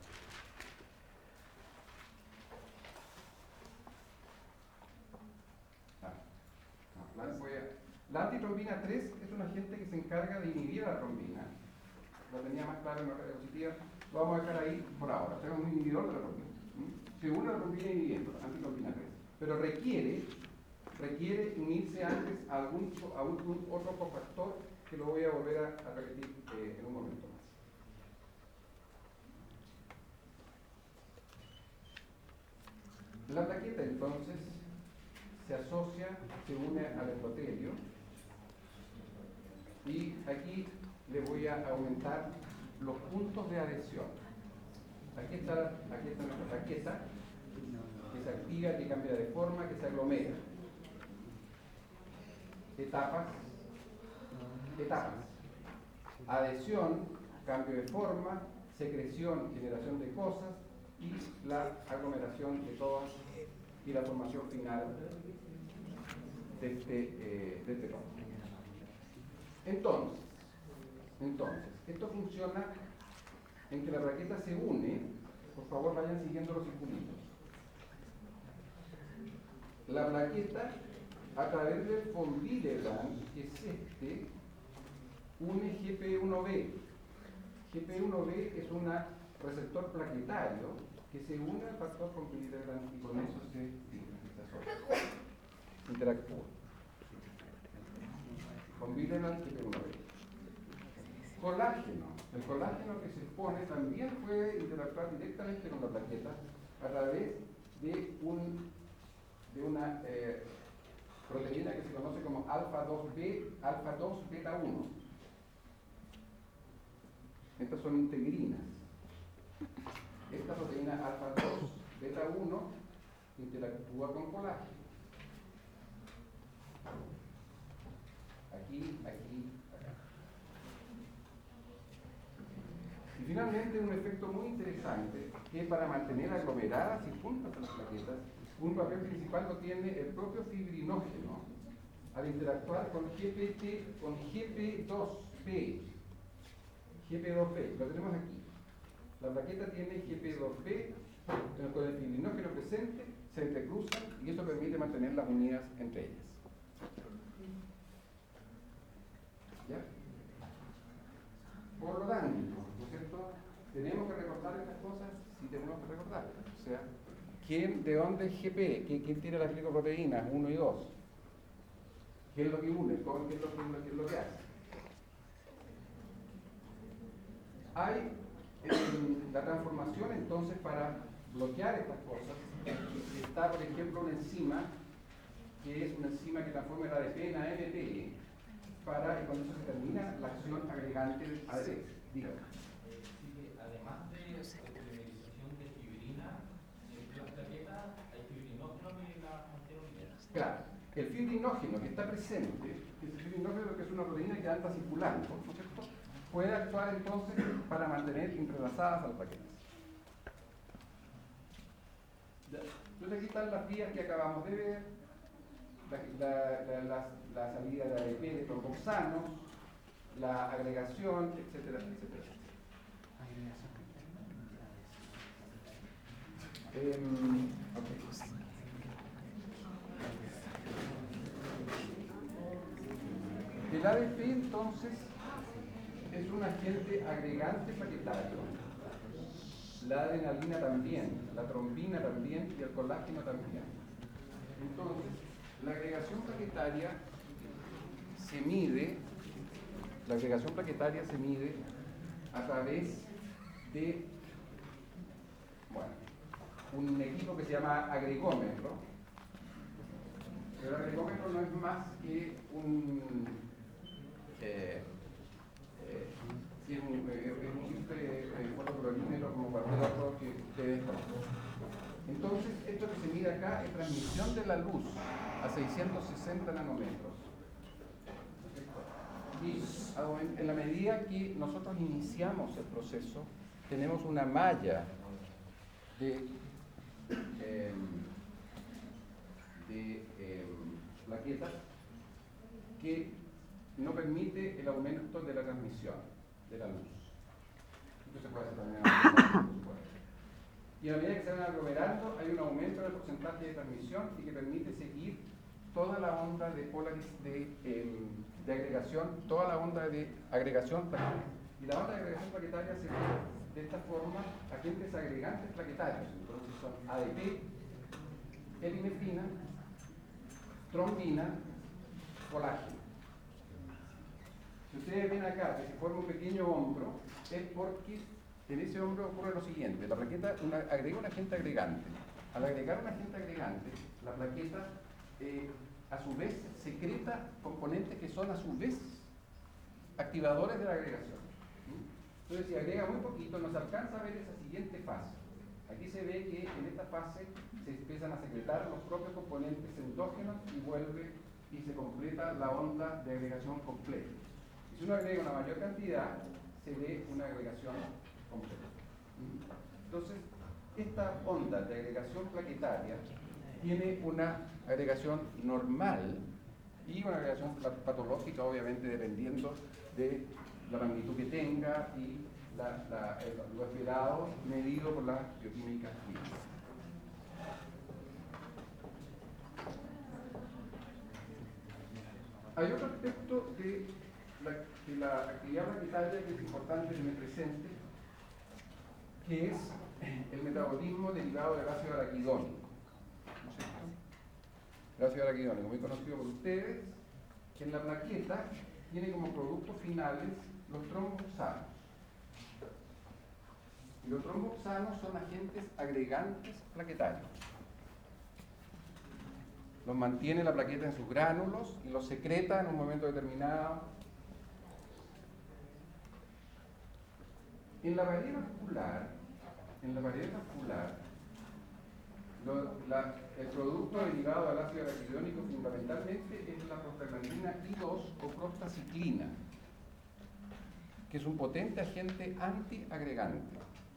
La, la antitrombina tres es un agente que se encarga de inhibir a la trombina. Lo tenía más claro en la diapositiva. Lo vamos a dejar ahí por ahora. O sea, es un inhibidor de la trombina. ¿Mm? Se une a la trombina inhibiendo, la antitrombina tres. Pero requiere, requiere unirse antes a algún, a algún otro cofactor que lo voy a volver a, a repetir eh, en un momento más. La plaqueta entonces se asocia, se une al endotelio, y aquí le voy a aumentar los puntos de adhesión. Aquí está, aquí está nuestra plaqueta, que se activa, que cambia de forma, que se aglomera. Etapas, etapas. Adhesión, cambio de forma, secreción, generación de cosas, y la aglomeración de todas y la formación final de este, eh, de este tronco. Entonces, entonces, esto funciona en que la plaqueta se une. Por favor, vayan siguiendo los circulitos. La plaqueta, a través del von Willebrand, que es este, une G P uno B. G P uno B es un receptor plaquetario que se une al factor con Peter y con eso se interactúa. Con Bileland G P uno B. Colágeno. El colágeno que se expone también puede interactuar directamente con la plaqueta a través de, un, de una eh, proteína que se conoce como alfa dos B, alfa dos beta uno. Estas son integrinas. Esta proteína alfa dos beta uno interactúa con colágeno. Aquí, aquí, acá. Y finalmente un efecto muy interesante que para mantener aglomeradas y juntas a las plaquetas, un papel principal lo tiene el propio fibrinógeno al interactuar con G P T, con G P dos B. G P dos B, lo tenemos aquí. La plaqueta tiene G P dos B, con el fibrinógeno presente se entrecruzan y eso permite mantener las unidas entre ellas. ¿Ya? Por lo tanto, ¿no es cierto? ¿Tenemos que recordar estas cosas? Sí tenemos que recordarlas. O sea, ¿quién, ¿de dónde es G P? ¿Quién, quién tiene las glicoproteínas uno y dos? ¿Qué es lo que une? ¿Qué es lo, qué es lo que hace? Hay en la transformación entonces para bloquear estas cosas. Está, por ejemplo, una enzima que es una enzima que transforma el A D P en A M P para, y con eso se termina la acción agregante del A D P. Dígame. Así que además de la utilización de fibrina en las plaquetas, hay fibrinógeno que la mantiene unida. Claro, el fibrinógeno que está presente, el fibrinógeno que es una proteína que anda circulando, ¿no es cierto?, puede actuar entonces para mantener entrelazadas a las plaquetas. Entonces aquí están las vías que acabamos de ver, la, la, la, la, la salida de A D P de tromboxanos, la agregación, etcétera, etcétera. Eh, okay. El A D P entonces es un agente agregante plaquetario. La adrenalina también, la trombina también y el colágeno también. Entonces, la agregación plaquetaria se mide, la agregación plaquetaria se mide a través de, bueno, un equipo que se llama agregómetro. Pero el agregómetro no es más que un eh, eh, es un, eh, es un simple eh, fotoclorímetro como cualquier otro que ustedes conocen. Entonces, esto que se mide acá es transmisión de la luz a seiscientos sesenta nanómetros. Y en la medida que nosotros iniciamos el proceso, tenemos una malla de, eh, de eh, plaquetas que no permite el aumento de la transmisión de la luz. Esto se puede hacer también en la y a medida que se van aglomerando hay un aumento en el porcentaje de transmisión y que permite seguir toda la onda de, de, eh, de agregación, toda la onda de agregación plaquetaria. Y la onda de agregación plaquetaria se ve de esta forma agentes agregantes plaquetarios. Entonces son A D P, epinefrina, trombina, colágeno. Si ustedes ven acá que se forma un pequeño hombro, es porque en ese hombro ocurre lo siguiente: la plaqueta una, agrega un agente agregante. Al agregar un agente agregante, la plaqueta eh, a su vez secreta componentes que son a su vez activadores de la agregación. ¿Mm? Entonces, si agrega muy poquito, nos alcanza a ver esa siguiente fase. Aquí se ve que en esta fase se empiezan a secretar los propios componentes endógenos y vuelve y se completa la onda de agregación completa. Si uno agrega una mayor cantidad, se ve una agregación completa. Entonces, esta onda de agregación plaquetaria tiene una agregación normal y una agregación patológica, obviamente, dependiendo de la magnitud que tenga y la, la, el, lo esperado medido por la bioquímica clínica. Hay otro aspecto de la, que la actividad plaquetaria que es importante tener presente, que es el metabolismo derivado del ácido araquidónico. ¿No es cierto? El ácido araquidónico, muy conocido por ustedes, que en la plaqueta tiene como productos finales los tromboxanos. Y los tromboxanos son agentes agregantes plaquetarios. Los mantiene la plaqueta en sus gránulos y los secreta en un momento determinado. En la pared vascular, en la pared vascular, lo, la, el producto derivado del ácido araquidónico fundamentalmente es la prostaglandina I dos o prostaciclina, que es un potente agente antiagregante.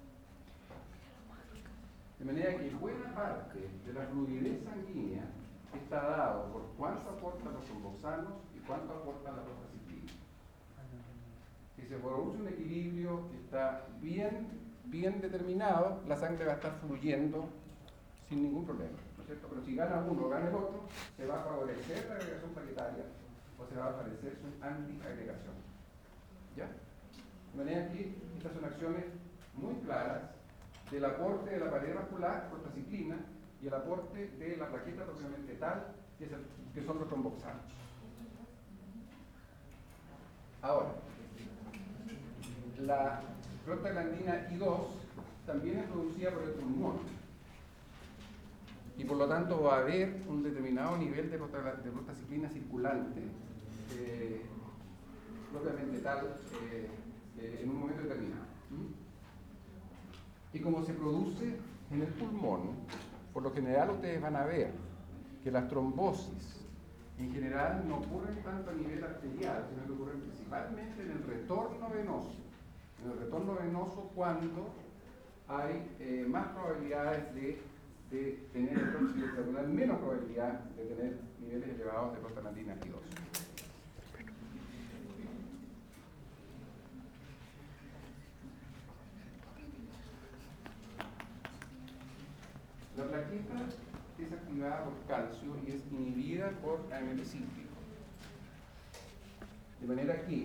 De manera que buena parte de la fluidez sanguínea está dado por cuánto aportan los tromboxanos y cuánto aporta la prostaciclina. Si se produce un equilibrio que está bien, bien determinado, la sangre va a estar fluyendo sin ningún problema, ¿no es cierto? Pero si gana uno o gana el otro, se va a favorecer la agregación plaquetaria o se va a favorecer su antiagregación. ¿Ya? De manera que estas son acciones muy claras del aporte de la pared vascular, prostaciclina, y el aporte de la plaqueta propiamente tal, que, es el, que son los tromboxanos. Ahora, la prostaglandina I dos también es producida por el pulmón y por lo tanto va a haber un determinado nivel de, de prostaciclina circulante eh, propiamente tal eh, eh, en un momento determinado. ¿Mm? Y como se produce en el pulmón, por lo general ustedes van a ver que las trombosis en general no ocurren tanto a nivel arterial, sino que ocurren principalmente en el retorno venoso. En el retorno venoso cuando hay eh, más probabilidades de, de tener entonces, menos probabilidad de tener niveles elevados de prostaglandina I dos. La plaqueta es activada por calcio y es inhibida por A M P cíclico. De manera que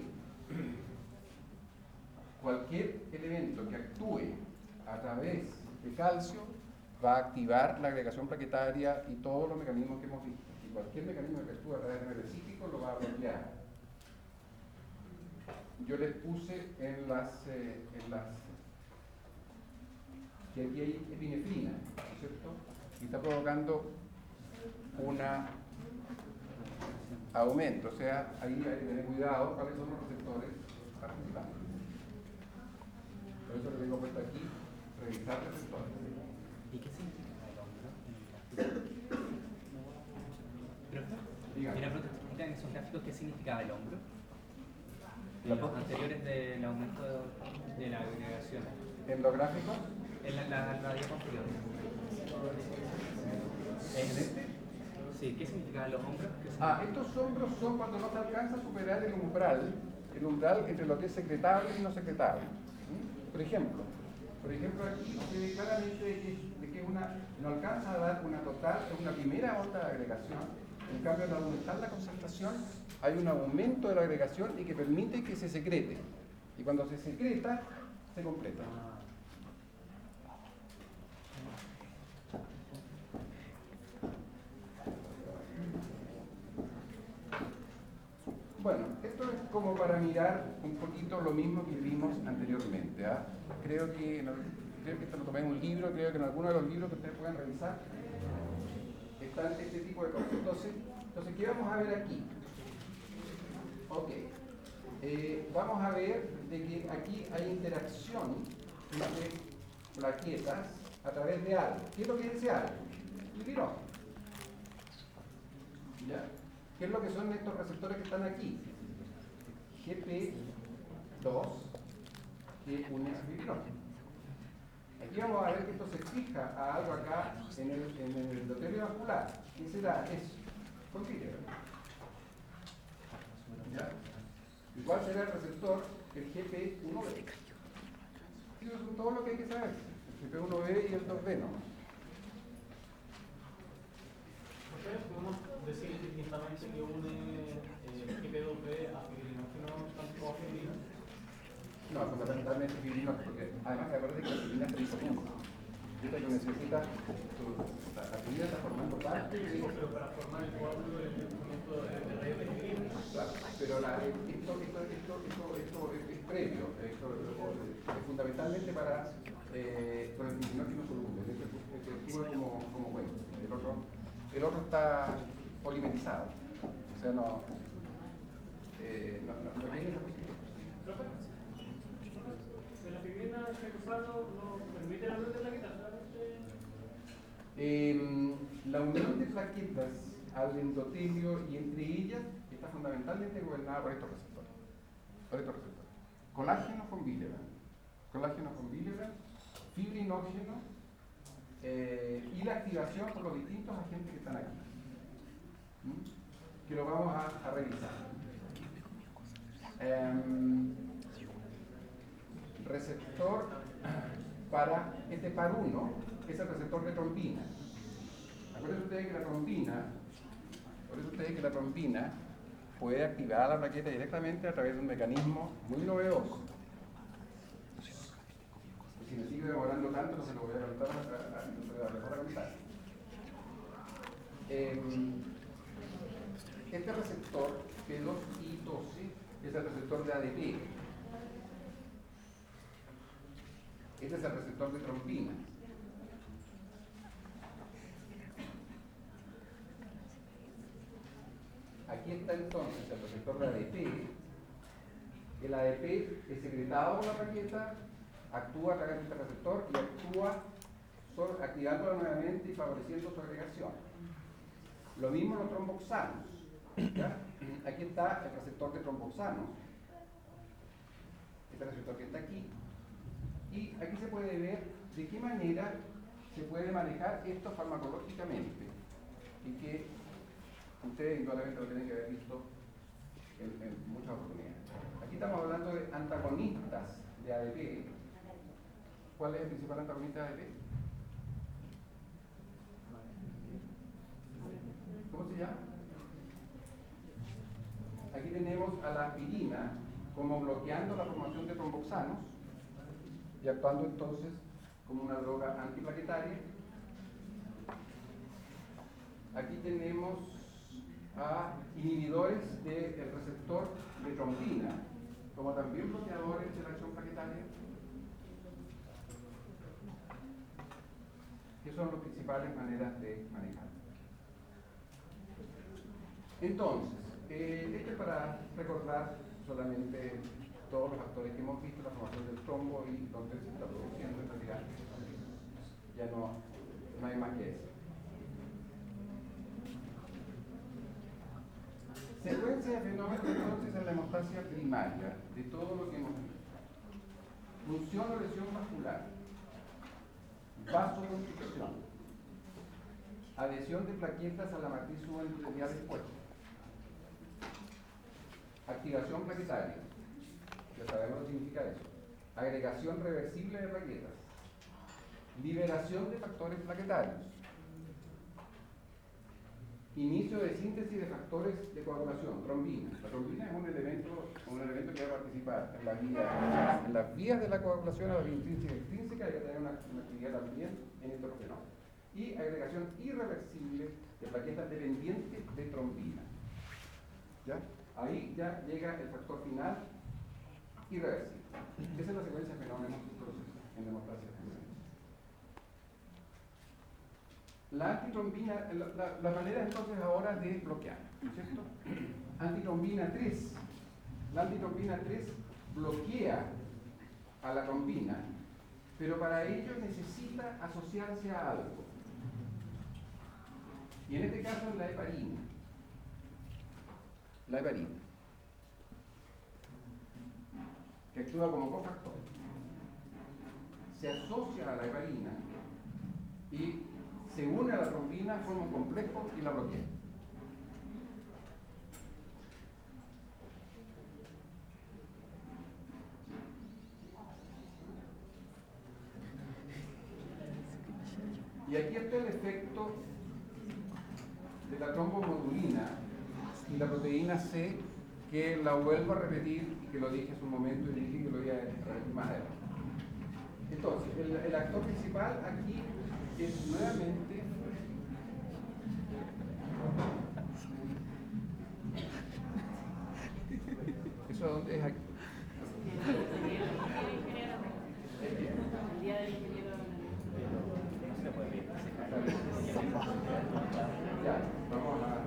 cualquier elemento que actúe a través de calcio va a activar la agregación plaquetaria y todos los mecanismos que hemos visto. Y cualquier mecanismo que actúe a través de A M P cíclico lo va a bloquear. Yo les puse en las, eh, en las que aquí hay epinefrina, ¿no es cierto? Y está provocando un aumento, o sea, ahí hay que tener cuidado cuáles son los receptores participantes. Por eso lo tengo puesto aquí, revisar receptores. ¿Y qué significa el hombro? Dígame. Mira, en esos gráficos, ¿qué significaba el hombro? La En los anteriores del aumento de la agregación. ¿En los gráficos? En la, la, la diapositiva. ¿En este? Sí, ¿qué significaban los hombros? Ah, estos hombros son cuando no se alcanza a superar el umbral, el umbral entre lo que es secretable y no secretable. ¿Mm? Por ejemplo, por ejemplo aquí se ve claramente de que, de que una, no alcanza a dar una total, es una primera onda de agregación, en cambio al aumentar la concentración hay un aumento de la agregación y que permite que se secrete. Y cuando se secreta, se completa. Bueno, esto es como para mirar un poquito lo mismo que vimos anteriormente. ¿eh? Creo que, creo que esto lo tomé en un libro, creo que en alguno de los libros que ustedes pueden revisar están este tipo de cosas. Entonces, entonces ¿qué vamos a ver aquí? Ok. Eh, vamos a ver de que aquí hay interacción entre plaquetas a través de algo. ¿Qué es lo que es ese algo? Fibrinógeno. ¿Ya? ¿Qué es lo que son estos receptores que están aquí? G P dos que une a fibrinógeno. Aquí vamos a ver que esto se fija a algo acá en el, en el endotelio vascular. ¿Qué será eso? Confíguelo. ¿Ya? ¿Y cuál será el receptor? El G P uno B. Eso es todo lo que hay que saber. El G P uno B y el dos B, ¿no? ¿Podemos decir indistintamente que une eh, G P dos B a fibrinógeno Además, acuérdate que la fibrina está disponible. Ahorita que necesita, tu- la la fibrina está formando parte de... Pero para formar el coágulo el documento de red. Claro, pero la, esto, esto, esto, esto, esto es, es previo, esto es fundamentalmente para eh, con el fibrinógeno soluble, este, este actúa como, como bueno, el otro, el otro está polimerizado, o sea, no, eh, no, no, no tiene esa posibilidad. ¿Pero la fibrina hexacosano no permite la unión de plaquetas? Solamente... Eh, la unión de plaquetas al endotelio y entre ellas está fundamentalmente gobernada por estos receptores. Por estos receptores. Colágeno con Willebrand. Colágeno con Willebrand, fibrinógeno eh, y la activación por los distintos agentes que están aquí. ¿Mm? Que lo vamos a, a revisar. Eh, receptor para este par uno es el receptor de trombina. Acuérdense ustedes que la trombina, acuérdense ustedes que la trombina puede activar la plaqueta directamente a través de un mecanismo muy novedoso. Y si me sigue demorando tanto, no se lo voy a contar a, a, a, a mejor a contar. Eh, este receptor P dos I doce es el receptor de A D P. Este es el receptor de trombina. Aquí está entonces el receptor de A D P. El A D P es secretado por la plaqueta, actúa a través de este receptor y actúa so- activándola nuevamente y favoreciendo su agregación. Lo mismo los tromboxanos. ¿Ya? Aquí está el receptor de tromboxanos. Este receptor que está aquí. Y aquí se puede ver de qué manera se puede manejar esto farmacológicamente. Y que ustedes indudablemente lo tienen que haber visto en, en muchas oportunidades. Aquí estamos hablando de antagonistas de A D P. ¿Cuál es el principal antagonista de A D P? ¿Cómo se llama? Aquí tenemos a la aspirina como bloqueando la formación de tromboxanos y actuando entonces como una droga antiplaquetaria. Aquí tenemos a inhibidores del receptor de trombina, como también bloqueadores de la acción plaquetaria, que son las principales maneras de manejar. Entonces, eh, esto es para recordar solamente todos los factores que hemos visto, la formación del trombo y dónde se está produciendo en realidad. Ya no, no hay más que eso. Secuencia de fenómenos entonces en la hemostasia primaria de todo lo que hemos visto. Función o lesión vascular, vasoconstricción, adhesión de plaquetas a la matriz subendotelial expuesta, activación plaquetaria, ya sabemos lo que significa eso, agregación reversible de plaquetas, liberación de factores plaquetarios, inicio de síntesis de factores de coagulación, trombina. La trombina es un elemento, un elemento que va a participar en, la vía, en las vías de la coagulación, a la vía intrínseca y extrínseca, y que tener una, una actividad también en estos fenómenos. Y agregación irreversible de plaquetas dependientes de trombina. ¿Ya? Ahí ya llega el factor final irreversible. Esa es la secuencia de fenómenos en democracia. La antitrombina, la, la, la manera entonces ahora de bloquear, ¿no es cierto? Antitrombina tres. La antitrombina tres bloquea a la trombina, pero para ello necesita asociarse a algo. Y en este caso es la heparina. La heparina, que actúa como cofactor. Se asocia a la heparina y se une a la trombina, forma un complejo y la bloquea. Y aquí está el efecto de la trombomodulina y la proteína C, que la vuelvo a repetir y que lo dije hace un momento y dije que lo voy a repetir más adelante. Entonces, el, el actor principal aquí es nuevamente ¿eso dónde es aquí? El día del ingeniero. Ya, vamos a...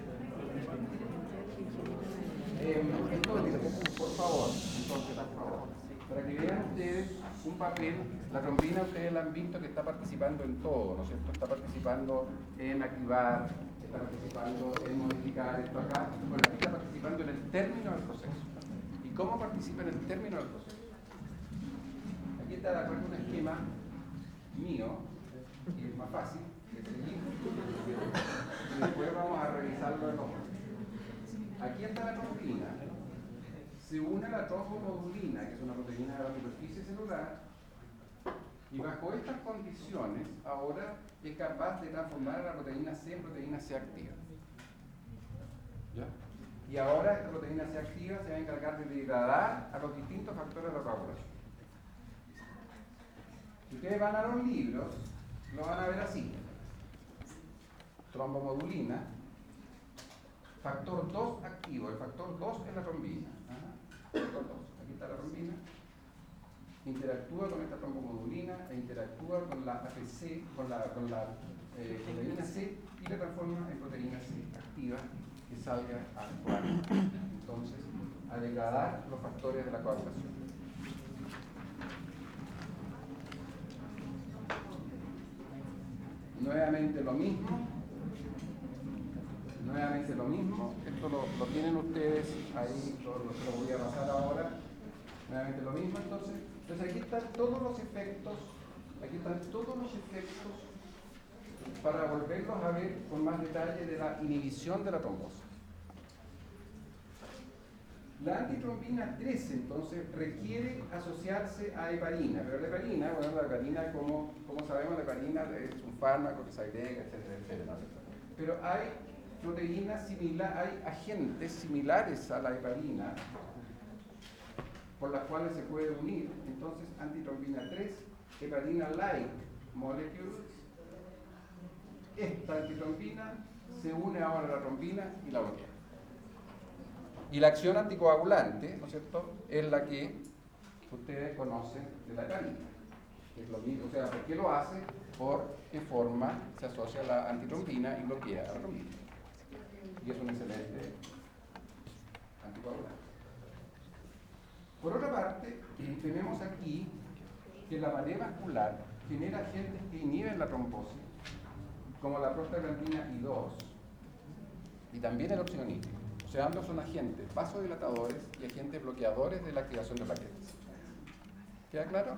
Eh, entonces, por favor, entonces, por favor, para que vean ustedes un papel, la trombina ustedes la han visto que está participando en todo, ¿no es cierto? Está participando en activar, está participando en modificar esto acá, bueno, aquí está participando en el término del proceso. ¿Y cómo participa en el término del proceso? Aquí está de acuerdo un esquema mío, que es más fácil de seguir, y después vamos a revisarlo de nuevo. Aquí está la trombina, se une a la trombomodulina, que es una proteína de la superficie celular, y bajo estas condiciones ahora es capaz de transformar a la proteína C en proteína C activa. ¿Ya? Y ahora esta proteína C activa se va a encargar de degradar a los distintos factores de la coagulación. Si ustedes van a los libros, lo van a ver así. Trombomodulina, factor dos activo, el factor dos es la trombina. Ajá. Factor dos, aquí está la trombina. Interactúa con esta trombomodulina e interactúa con la A P C, con la, con la eh, proteína C y la transforma en proteína C activa que salga a actuar. Entonces, a degradar los factores de la coagulación. Nuevamente lo mismo. Nuevamente lo mismo. Esto lo, lo tienen ustedes ahí, lo, lo, lo voy a pasar ahora. Nuevamente lo mismo, entonces. Entonces aquí están todos los efectos, aquí están todos los efectos para volverlos a ver con más detalle de la inhibición de la trombosis. La antitrombina tres entonces requiere asociarse a heparina, pero la heparina, bueno, la heparina como, como sabemos, la heparina es un fármaco que se agrega, etcétera, etcétera. Pero hay proteínas similares, hay agentes similares a la heparina por las cuales se puede unir, entonces antitrombina tres, heparina-like molecule, esta antitrombina se une ahora a la trombina y la bloquea. Y la acción anticoagulante, ¿no es cierto?, es la que ustedes conocen de la heparina. Es lo mismo, o sea, ¿por qué lo hace? Por qué forma se asocia a la antitrombina y bloquea a la trombina. Y es un excelente anticoagulante. Por otra parte, tenemos aquí que la pared vascular genera agentes que inhiben la trombosis, como la prostaglandina I dos y también el oxinonítrico. O sea, ambos son agentes vasodilatadores y agentes bloqueadores de la activación de plaquetas. ¿Queda claro?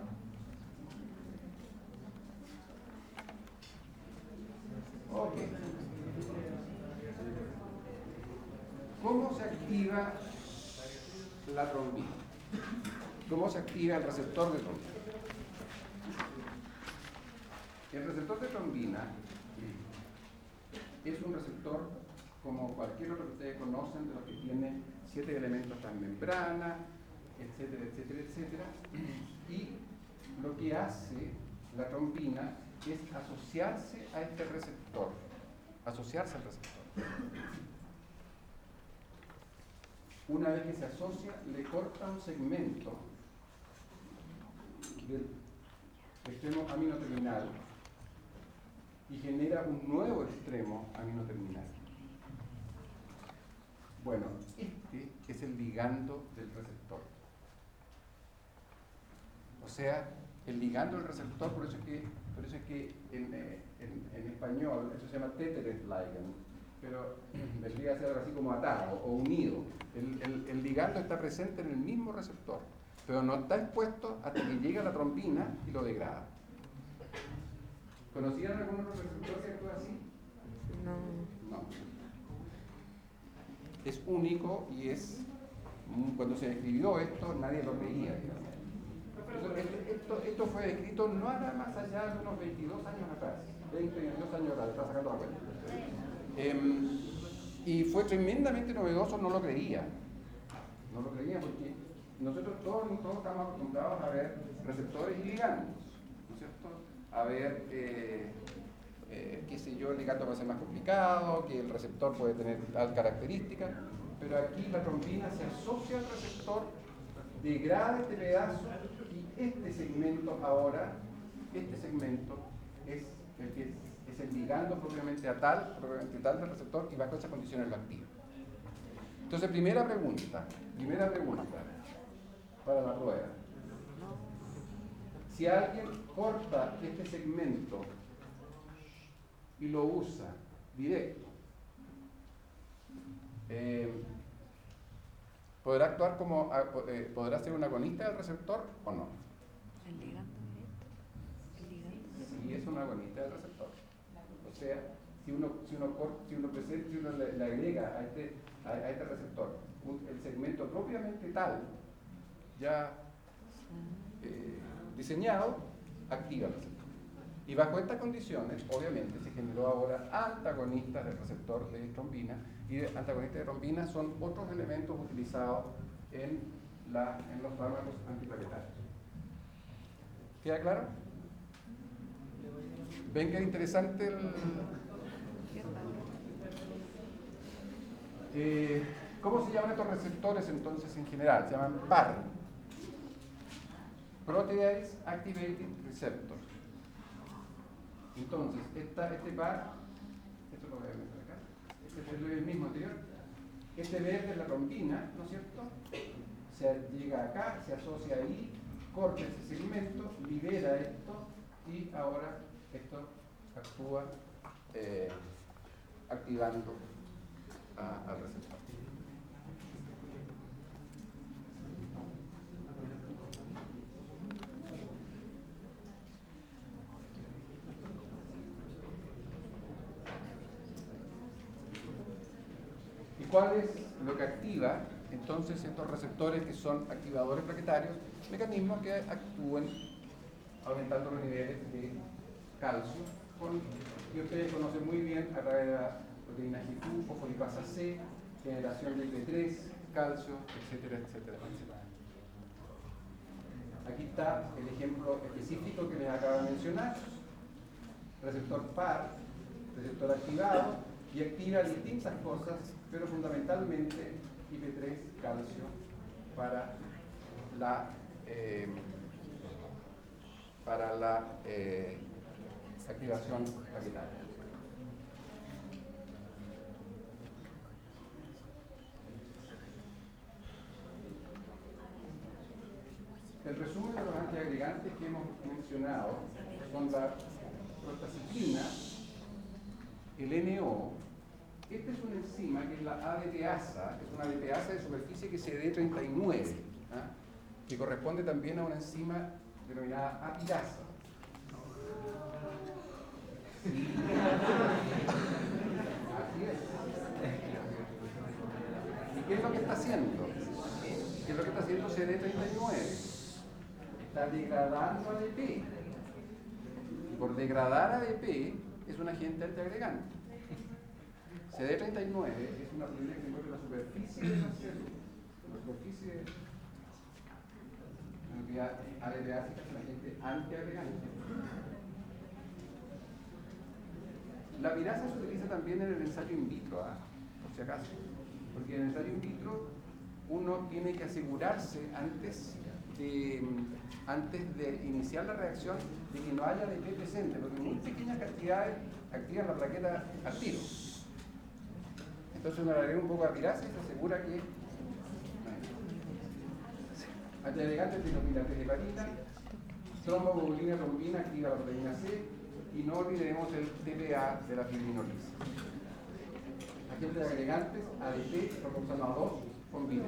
Ok. ¿Cómo se activa la trombina? ¿Cómo se activa el receptor de trombina? El receptor de trombina es un receptor como cualquier otro que ustedes conocen, de los que tiene siete elementos transmembrana, etcétera, etcétera, etcétera. Y lo que hace la trombina es asociarse a este receptor, asociarse al receptor. Una vez que se asocia, le corta un segmento del extremo aminoterminal y genera un nuevo extremo aminoterminal. Bueno, este es el ligando del receptor. O sea, el ligando del receptor, por eso es que, por eso es que en, en, en español eso se llama tethered ligand, pero vendría a ser algo así como atado o unido. El, el, el ligando está presente en el mismo receptor, pero no está expuesto hasta que llega la trombina y lo degrada. ¿Conocían algún otro receptor que actúa así? No. No. Es único y es, cuando se escribió esto, nadie lo creía. Esto, esto, esto fue escrito no nada más allá de unos veintidós años atrás, veinte, veintidós años atrás, está sacando la cuenta. Eh, y fue tremendamente novedoso, no lo creía. No lo creía porque nosotros todos, todos estamos acostumbrados a ver receptores y ligandos. ¿no es cierto? A ver, eh, eh, qué sé yo, el ligando puede ser más complicado, que el receptor puede tener tal característica, pero aquí la trombina se asocia al receptor, degrada este pedazo y este segmento ahora, este segmento es el que es el ligando propiamente a tal, propiamente tal del receptor y bajo esas condiciones lo activa. Entonces, primera pregunta, primera pregunta para la rueda. Si alguien corta este segmento y lo usa directo, eh, ¿podrá actuar como, eh, podrá ser un agonista del receptor o no? El ligando directo. El ligando. Sí, es un agonista del receptor. O sea, si uno, si uno, corta, si uno, presenta, si uno le, le agrega a este, a, a este receptor un, el segmento propiamente tal, ya eh, diseñado, activa el receptor. Y bajo estas condiciones, obviamente, se generó ahora antagonistas del receptor de trombina, y de, antagonistas de trombina son otros elementos utilizados en, la, en los fármacos antiplaquetarios. ¿Queda claro? ¿Ven que es interesante el...? Eh, ¿Cómo se llaman estos receptores entonces en general? Se llaman P A R. Protease Activated Receptor. Entonces, esta, este P A R, esto lo voy a meter acá, este es el mismo anterior, este verde es la trombina, ¿no es cierto? Se llega acá, se asocia ahí, corta ese segmento, libera esto y ahora esto actúa eh, activando a, al receptor. ¿Y cuál es lo que activa entonces estos receptores que son activadores plaquetarios? Mecanismos que actúen aumentando los niveles de calcio, con, que ustedes conocen muy bien a través de la proteína G dos, fosfolipasa C, generación de I P tres, calcio, etcétera, etcétera, etcétera. Aquí está el ejemplo específico que les acabo de mencionar. Receptor P A R, receptor activado, y activa distintas cosas, pero fundamentalmente I P tres, calcio, para la, eh, para la eh, activación plaquetaria. El resumen de los antiagregantes que hemos mencionado son la prostaciclina, el N O. Esta es una enzima que es la ADPasa, que es una ADPasa de superficie que C D treinta y nueve, ¿ah? que corresponde también a una enzima denominada apirasa. Sí. Así es. ¿Y qué es lo que está haciendo? ¿Qué es lo que está haciendo C D treinta y nueve? Está degradando A D P. Y por degradar A D P es un agente antiagregante. C D treinta y nueve es una proteína que se encuentra en la superficie de la célula. La superficie de la A D P ácica es un agente antiagregante. La virasa se utiliza también en el ensayo in vitro, ¿eh? por si acaso. Porque en el ensayo in vitro uno tiene que asegurarse antes de, antes de iniciar la reacción de que no haya A D P presente, porque en muy pequeñas cantidades activan la plaqueta al tiro. Entonces uno le agrega un poco de apirasa y se asegura que antiagregantes de de hepatina, tromboglobulina trombina activa la proteína C y no olvidemos el T P A de la fibrinolisa. Agentes de agregantes A D P, tromboxano dos, con vínculo.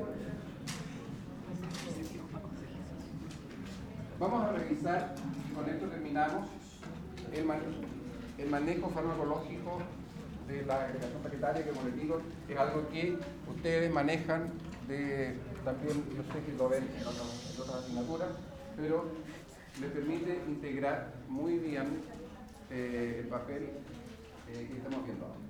Vamos a revisar, y con esto terminamos, el, man el manejo farmacológico de la agregación plaquetaria, que como les digo, es algo que ustedes manejan, de, también yo sé que lo ven en otras, en otras asignaturas, pero les permite integrar muy bien eh, el papel eh, que estamos viendo ahora.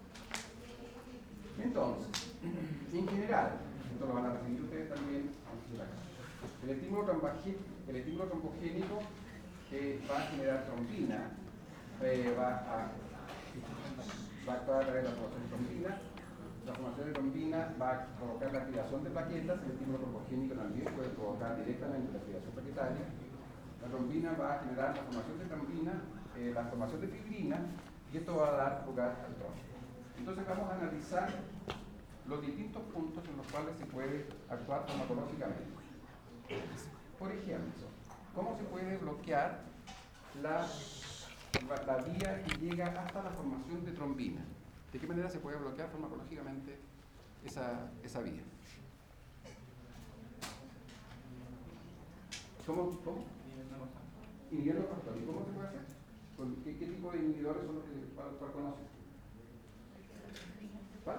Entonces, en general, esto lo van a recibir ustedes también, el estímulo, el estímulo trombogénico que va a generar trombina, eh, va, a, va a actuar a través de la formación de trombina. La formación de trombina va a provocar la activación de plaquetas, el estímulo trombogénico también puede provocar directamente la activación plaquetaria. La trombina va a generar la formación de trombina, eh, la formación de fibrina, y esto va a dar lugar al trombo. Entonces vamos a analizar los distintos puntos en los cuales se puede actuar farmacológicamente. Por ejemplo, ¿cómo se puede bloquear la, la vía que llega hasta la formación de trombina? ¿De qué manera se puede bloquear farmacológicamente esa, esa vía? ¿Cómo? ¿Cómo? Inhibiendo los factores. ¿Cómo se puede hacer? ¿Qué, qué tipo de inhibidores son los que cuál, cuál conocen? ¿Cuál?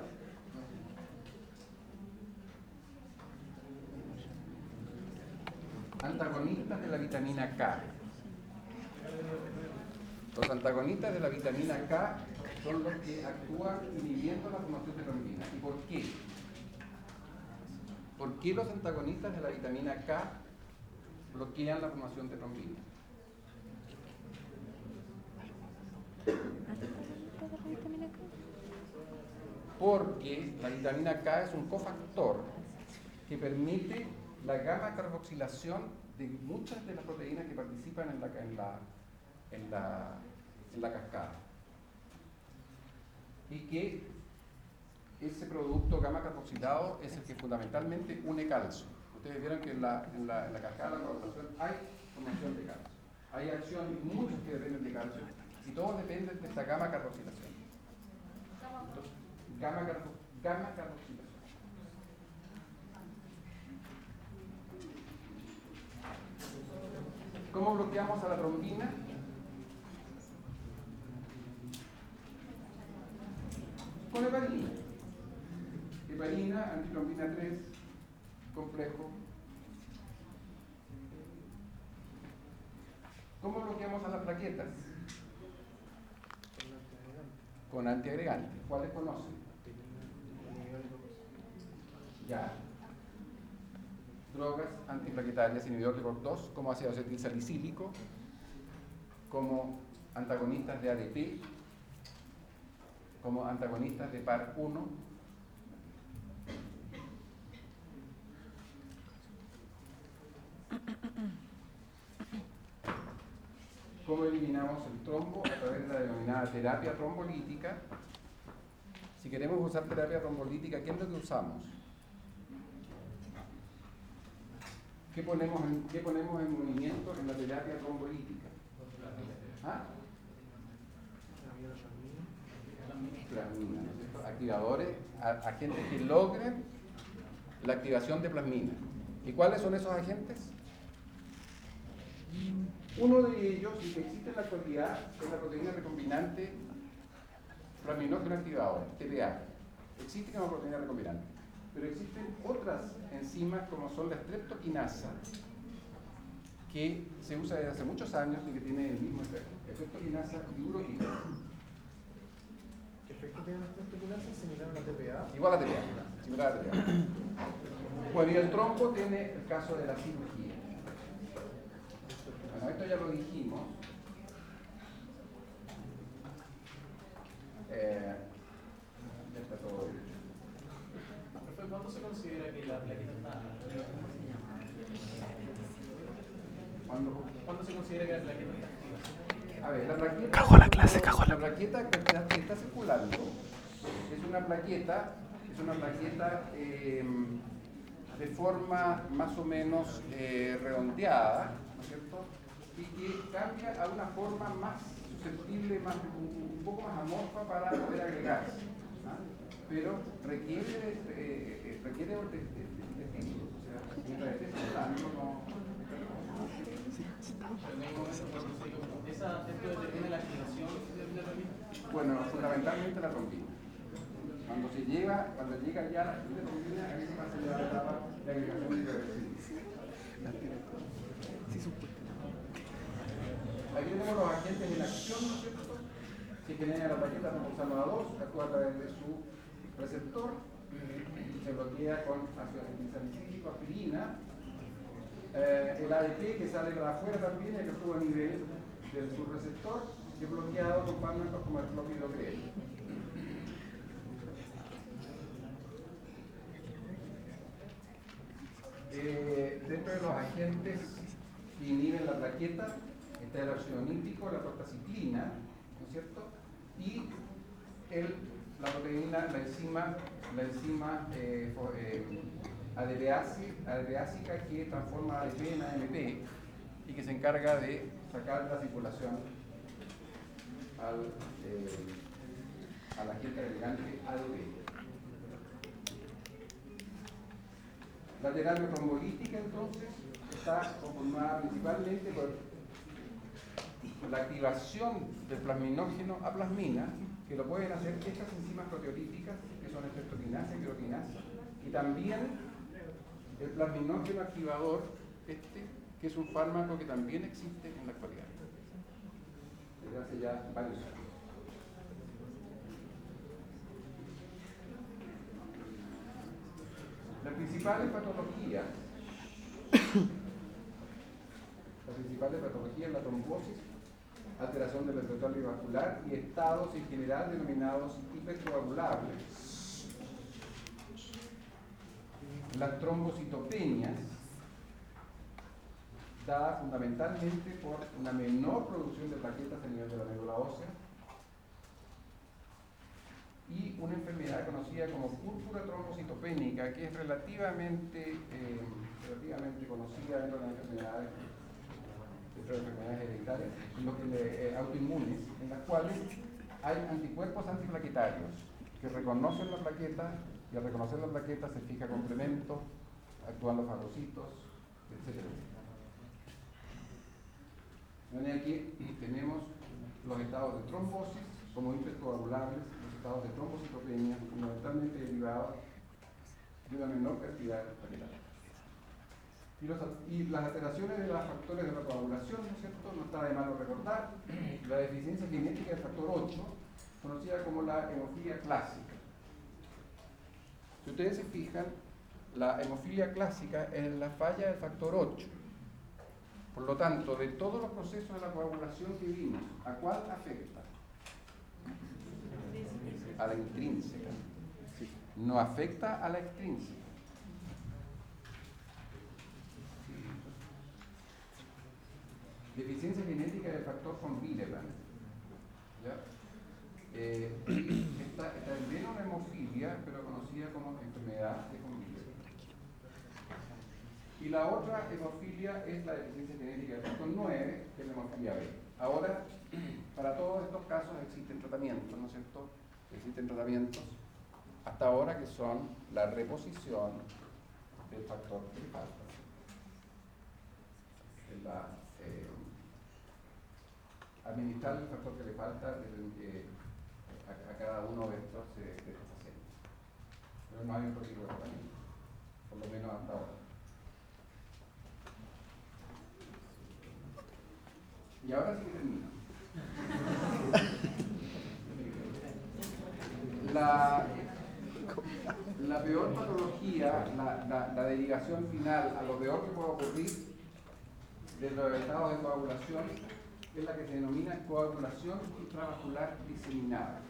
Antagonistas de la vitamina K. Los antagonistas de la vitamina K son los que actúan inhibiendo la formación de trombina. ¿Y por qué? ¿Por qué los antagonistas de la vitamina K bloquean la formación de trombina? Porque la vitamina K es un cofactor que permite la gamma carboxilación de muchas de las proteínas que participan en la, en la, en la, en la cascada. Y que ese producto gamma carboxilado es el que fundamentalmente une calcio. Ustedes vieron que en la, en la, en la cascada de la coagulación hay formación de calcio. Hay acción, muchos que dependen de calcio, y todos dependen de esta gamma carboxilación. Entonces, gamma, carbo, gamma carboxilación. ¿Cómo bloqueamos a la trombina? Con heparina. Heparina, antitrombina tres, complejo. ¿Cómo bloqueamos a las plaquetas? Con antiagregantes. ¿Cuáles conocen? Ya. Drogas antiplaquetarias, inhibidor de C O X dos, como ácido acetil salicílico, como antagonistas de A D P, como antagonistas de P A R uno, ¿cómo eliminamos el trombo? A través de la denominada terapia trombolítica. Si queremos usar terapia trombolítica, ¿qué es lo que usamos? ¿Qué ponemos en, qué ponemos en movimiento en la terapia trombolítica? ¿Ah? Plasmina, ¿no es cierto? Activadores, a, agentes que logren la activación de plasmina. ¿Y cuáles son esos agentes? Uno de ellos, y que existe en la actualidad, es la proteína recombinante plasminógeno activador, T P A. Existe como proteína recombinante. Pero existen otras enzimas como son la streptokinasa, que se usa desde hace muchos años y que tiene el mismo efecto. Streptokinasa y uroquinasa. ¿Qué efecto tiene la streptokinasa? ¿Similar a la T P A? Igual a T P A. Similar a T P A. Bueno, y el trombo tiene el caso de la cirugía. Bueno, esto ya lo dijimos. Eh, ya está todo dicho. ¿Cuándo se considera que la plaqueta está? ¿Cuándo? ¿Cuándo se considera que la plaqueta está activa? A ver, la plaqueta. Cagó la clase, cagó la- La plaqueta que está, que está circulando es una plaqueta, es una plaqueta eh, de forma más o menos eh, redondeada, ¿no es cierto? Y que cambia a una forma más susceptible, más, un, un poco más amorfa para poder agregarse. ¿Ah? Pero requiere, eh, requiere de, de, de, de tiempo. O sea, mientras esté circulando, no. ¿Esa esto determina la activación de la trombina? Bueno, fundamentalmente la trombina. Cuando se llega, cuando llega ya la acción de trombina, ahí se pasa ya la etapa de agregación de hiperversión. Aquí tenemos los agentes en acción, ¿no es cierto? Que genera la plaqueta reembolsando a dos, actúa a través de su receptor, se bloquea con ácido acetilsalicílico, aspirina, Eh, el A D P que sale para afuera también, el que actúa a nivel del subreceptor, que es bloqueado con fármacos como el clopidogrel. Eh, dentro de los agentes que inhiben la plaqueta está el ácido nítrico, la prostaciclina, ¿no es cierto? Y el, la proteína, la enzima, la enzima eh, eh, adpeásica que transforma A D P en A M P y que se encarga de sacar de la circulación al, eh, al agente agregante A D P. La terapia trombolítica, entonces, está conformada principalmente por la activación del plasminógeno a plasmina, que lo pueden hacer estas enzimas proteolíticas, que son estreptokinasa y piroquinasa, y también el plasminógeno activador, este, que es un fármaco que también existe en la actualidad, desde hace ya varios años. Las principales patologías, las principales patologías, la trombosis, alteración del endotelio vascular y estados en general denominados hipercoagulables. Las trombocitopenias, dadas fundamentalmente por una menor producción de plaquetas a nivel de la médula ósea, y una enfermedad conocida como púrpura trombocitopénica, que es relativamente, eh, relativamente conocida dentro de las enfermedades, dentro de enfermedades hereditarias, lo que le, eh, autoinmunes, en las cuales hay anticuerpos antiplaquetarios que reconocen la plaqueta, y al reconocer la plaqueta se fija complemento, actúan los fagocitos, etcétera. De manera que tenemos los estados de trombosis como hipercoagulables, estados de trombocitopenia, fundamentalmente derivados de una menor cantidad de plaquetas. Y, los, y las alteraciones de los factores de la coagulación, ¿no es cierto? No está de malo recordar la deficiencia genética del factor ocho, conocida como la hemofilia clásica. Si ustedes se fijan, la hemofilia clásica es la falla del factor ocho. Por lo tanto, de todos los procesos de la coagulación que vimos, ¿a cuál afecta? A la intrínseca. No afecta a la extrínseca. Deficiencia genética del factor von Willebrand. ¿Ya? Eh, esta, esta es menos una hemofilia, pero conocida como enfermedad de von Willebrand. Y la otra hemofilia es la deficiencia genética del factor nueve, que es la hemofilia B. Ahora, para todos estos casos existen tratamientos, ¿no es cierto? Existen tratamientos hasta ahora que son la reposición del factor que le falta. Es la, eh, administrar el factor que le falta eh, a, a cada uno de estos, eh, de estos pacientes. Pero no hay un tipo de tratamiento, por lo menos hasta ahora. Y ahora sí que termino. La, la peor patología, la, la, la derivación final a lo peor que puede ocurrir de los estados de coagulación es la que se denomina coagulación intravascular diseminada.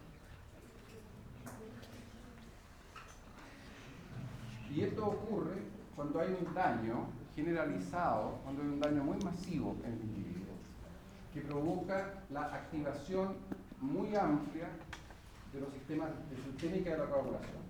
Y esto ocurre cuando hay un daño generalizado, cuando hay un daño muy masivo en el individuo, que provoca la activación muy amplia de los sistemas de sistémica de la coagulación.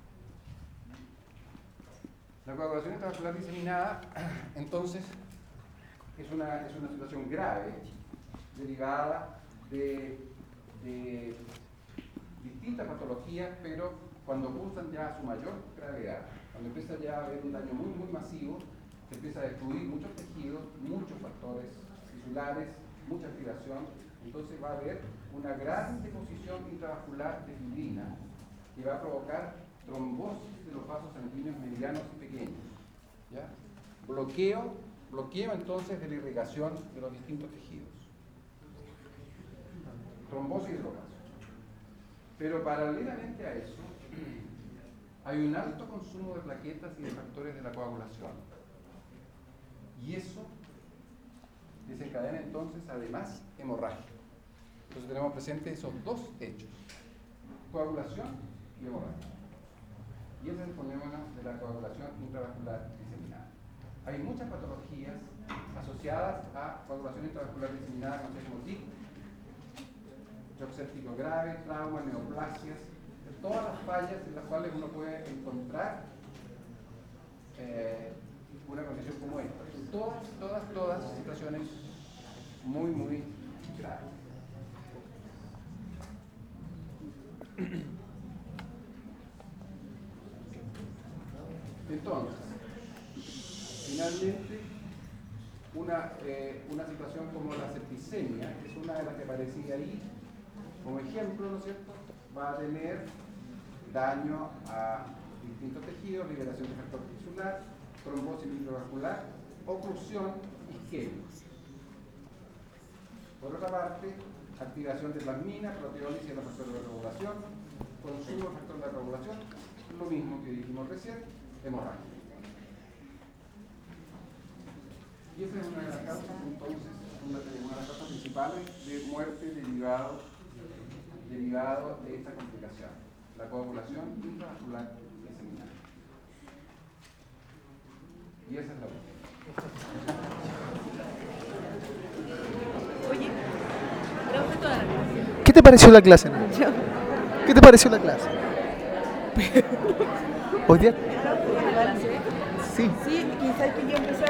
La coagulación intravascular diseminada, entonces, es una, es una situación grave, derivada de, de distintas patologías, pero cuando cursan ya a su mayor gravedad, cuando empieza ya a haber un daño muy, muy masivo, se empieza a destruir muchos tejidos, muchos factores tisulares, mucha activación, entonces va a haber una gran deposición intravascular de fibrina que va a provocar trombosis de los vasos sanguíneos medianos y pequeños. ¿Ya? Bloqueo, bloqueo entonces de la irrigación de los distintos tejidos. Trombosis de los vasos. Pero paralelamente a eso, hay un alto consumo de plaquetas y de factores de la coagulación. Y eso desencadena entonces además hemorragia. Entonces tenemos presentes esos dos hechos, coagulación y hemorragia. Y ese es el fenómeno de la coagulación intravascular diseminada. Hay muchas patologías asociadas a coagulación intravascular diseminada, como se llama D I C, shock séptico grave, trauma, neoplasias, todas las fallas en las cuales uno puede encontrar eh, una condición como esta. Todas, todas, todas situaciones muy, muy graves. Entonces, finalmente, una, eh, una situación como la septicemia, que es una de las que aparecía ahí, como ejemplo, ¿no es cierto?, va a tener daño a distintos tejidos, liberación de factor tisular, trombosis microvascular, oclusión isquémica. Por otra parte, activación de plasmina, proteólisis de los factores de regulación, consumo de factor de regulación, lo mismo que dijimos recién, hemorragia. Y esa es una de las causas, entonces, una de, una de las causas principales de muerte derivado, derivado de esta complicación, la coagulación intravascular diseminada. Y esa es la última. Oye, profe, toda la clase. ¿Qué te pareció la clase, Nacho? ¿Qué te pareció la clase? ¿Hoy día? ¿La clase? Sí. Sí, quizás que yo empecé a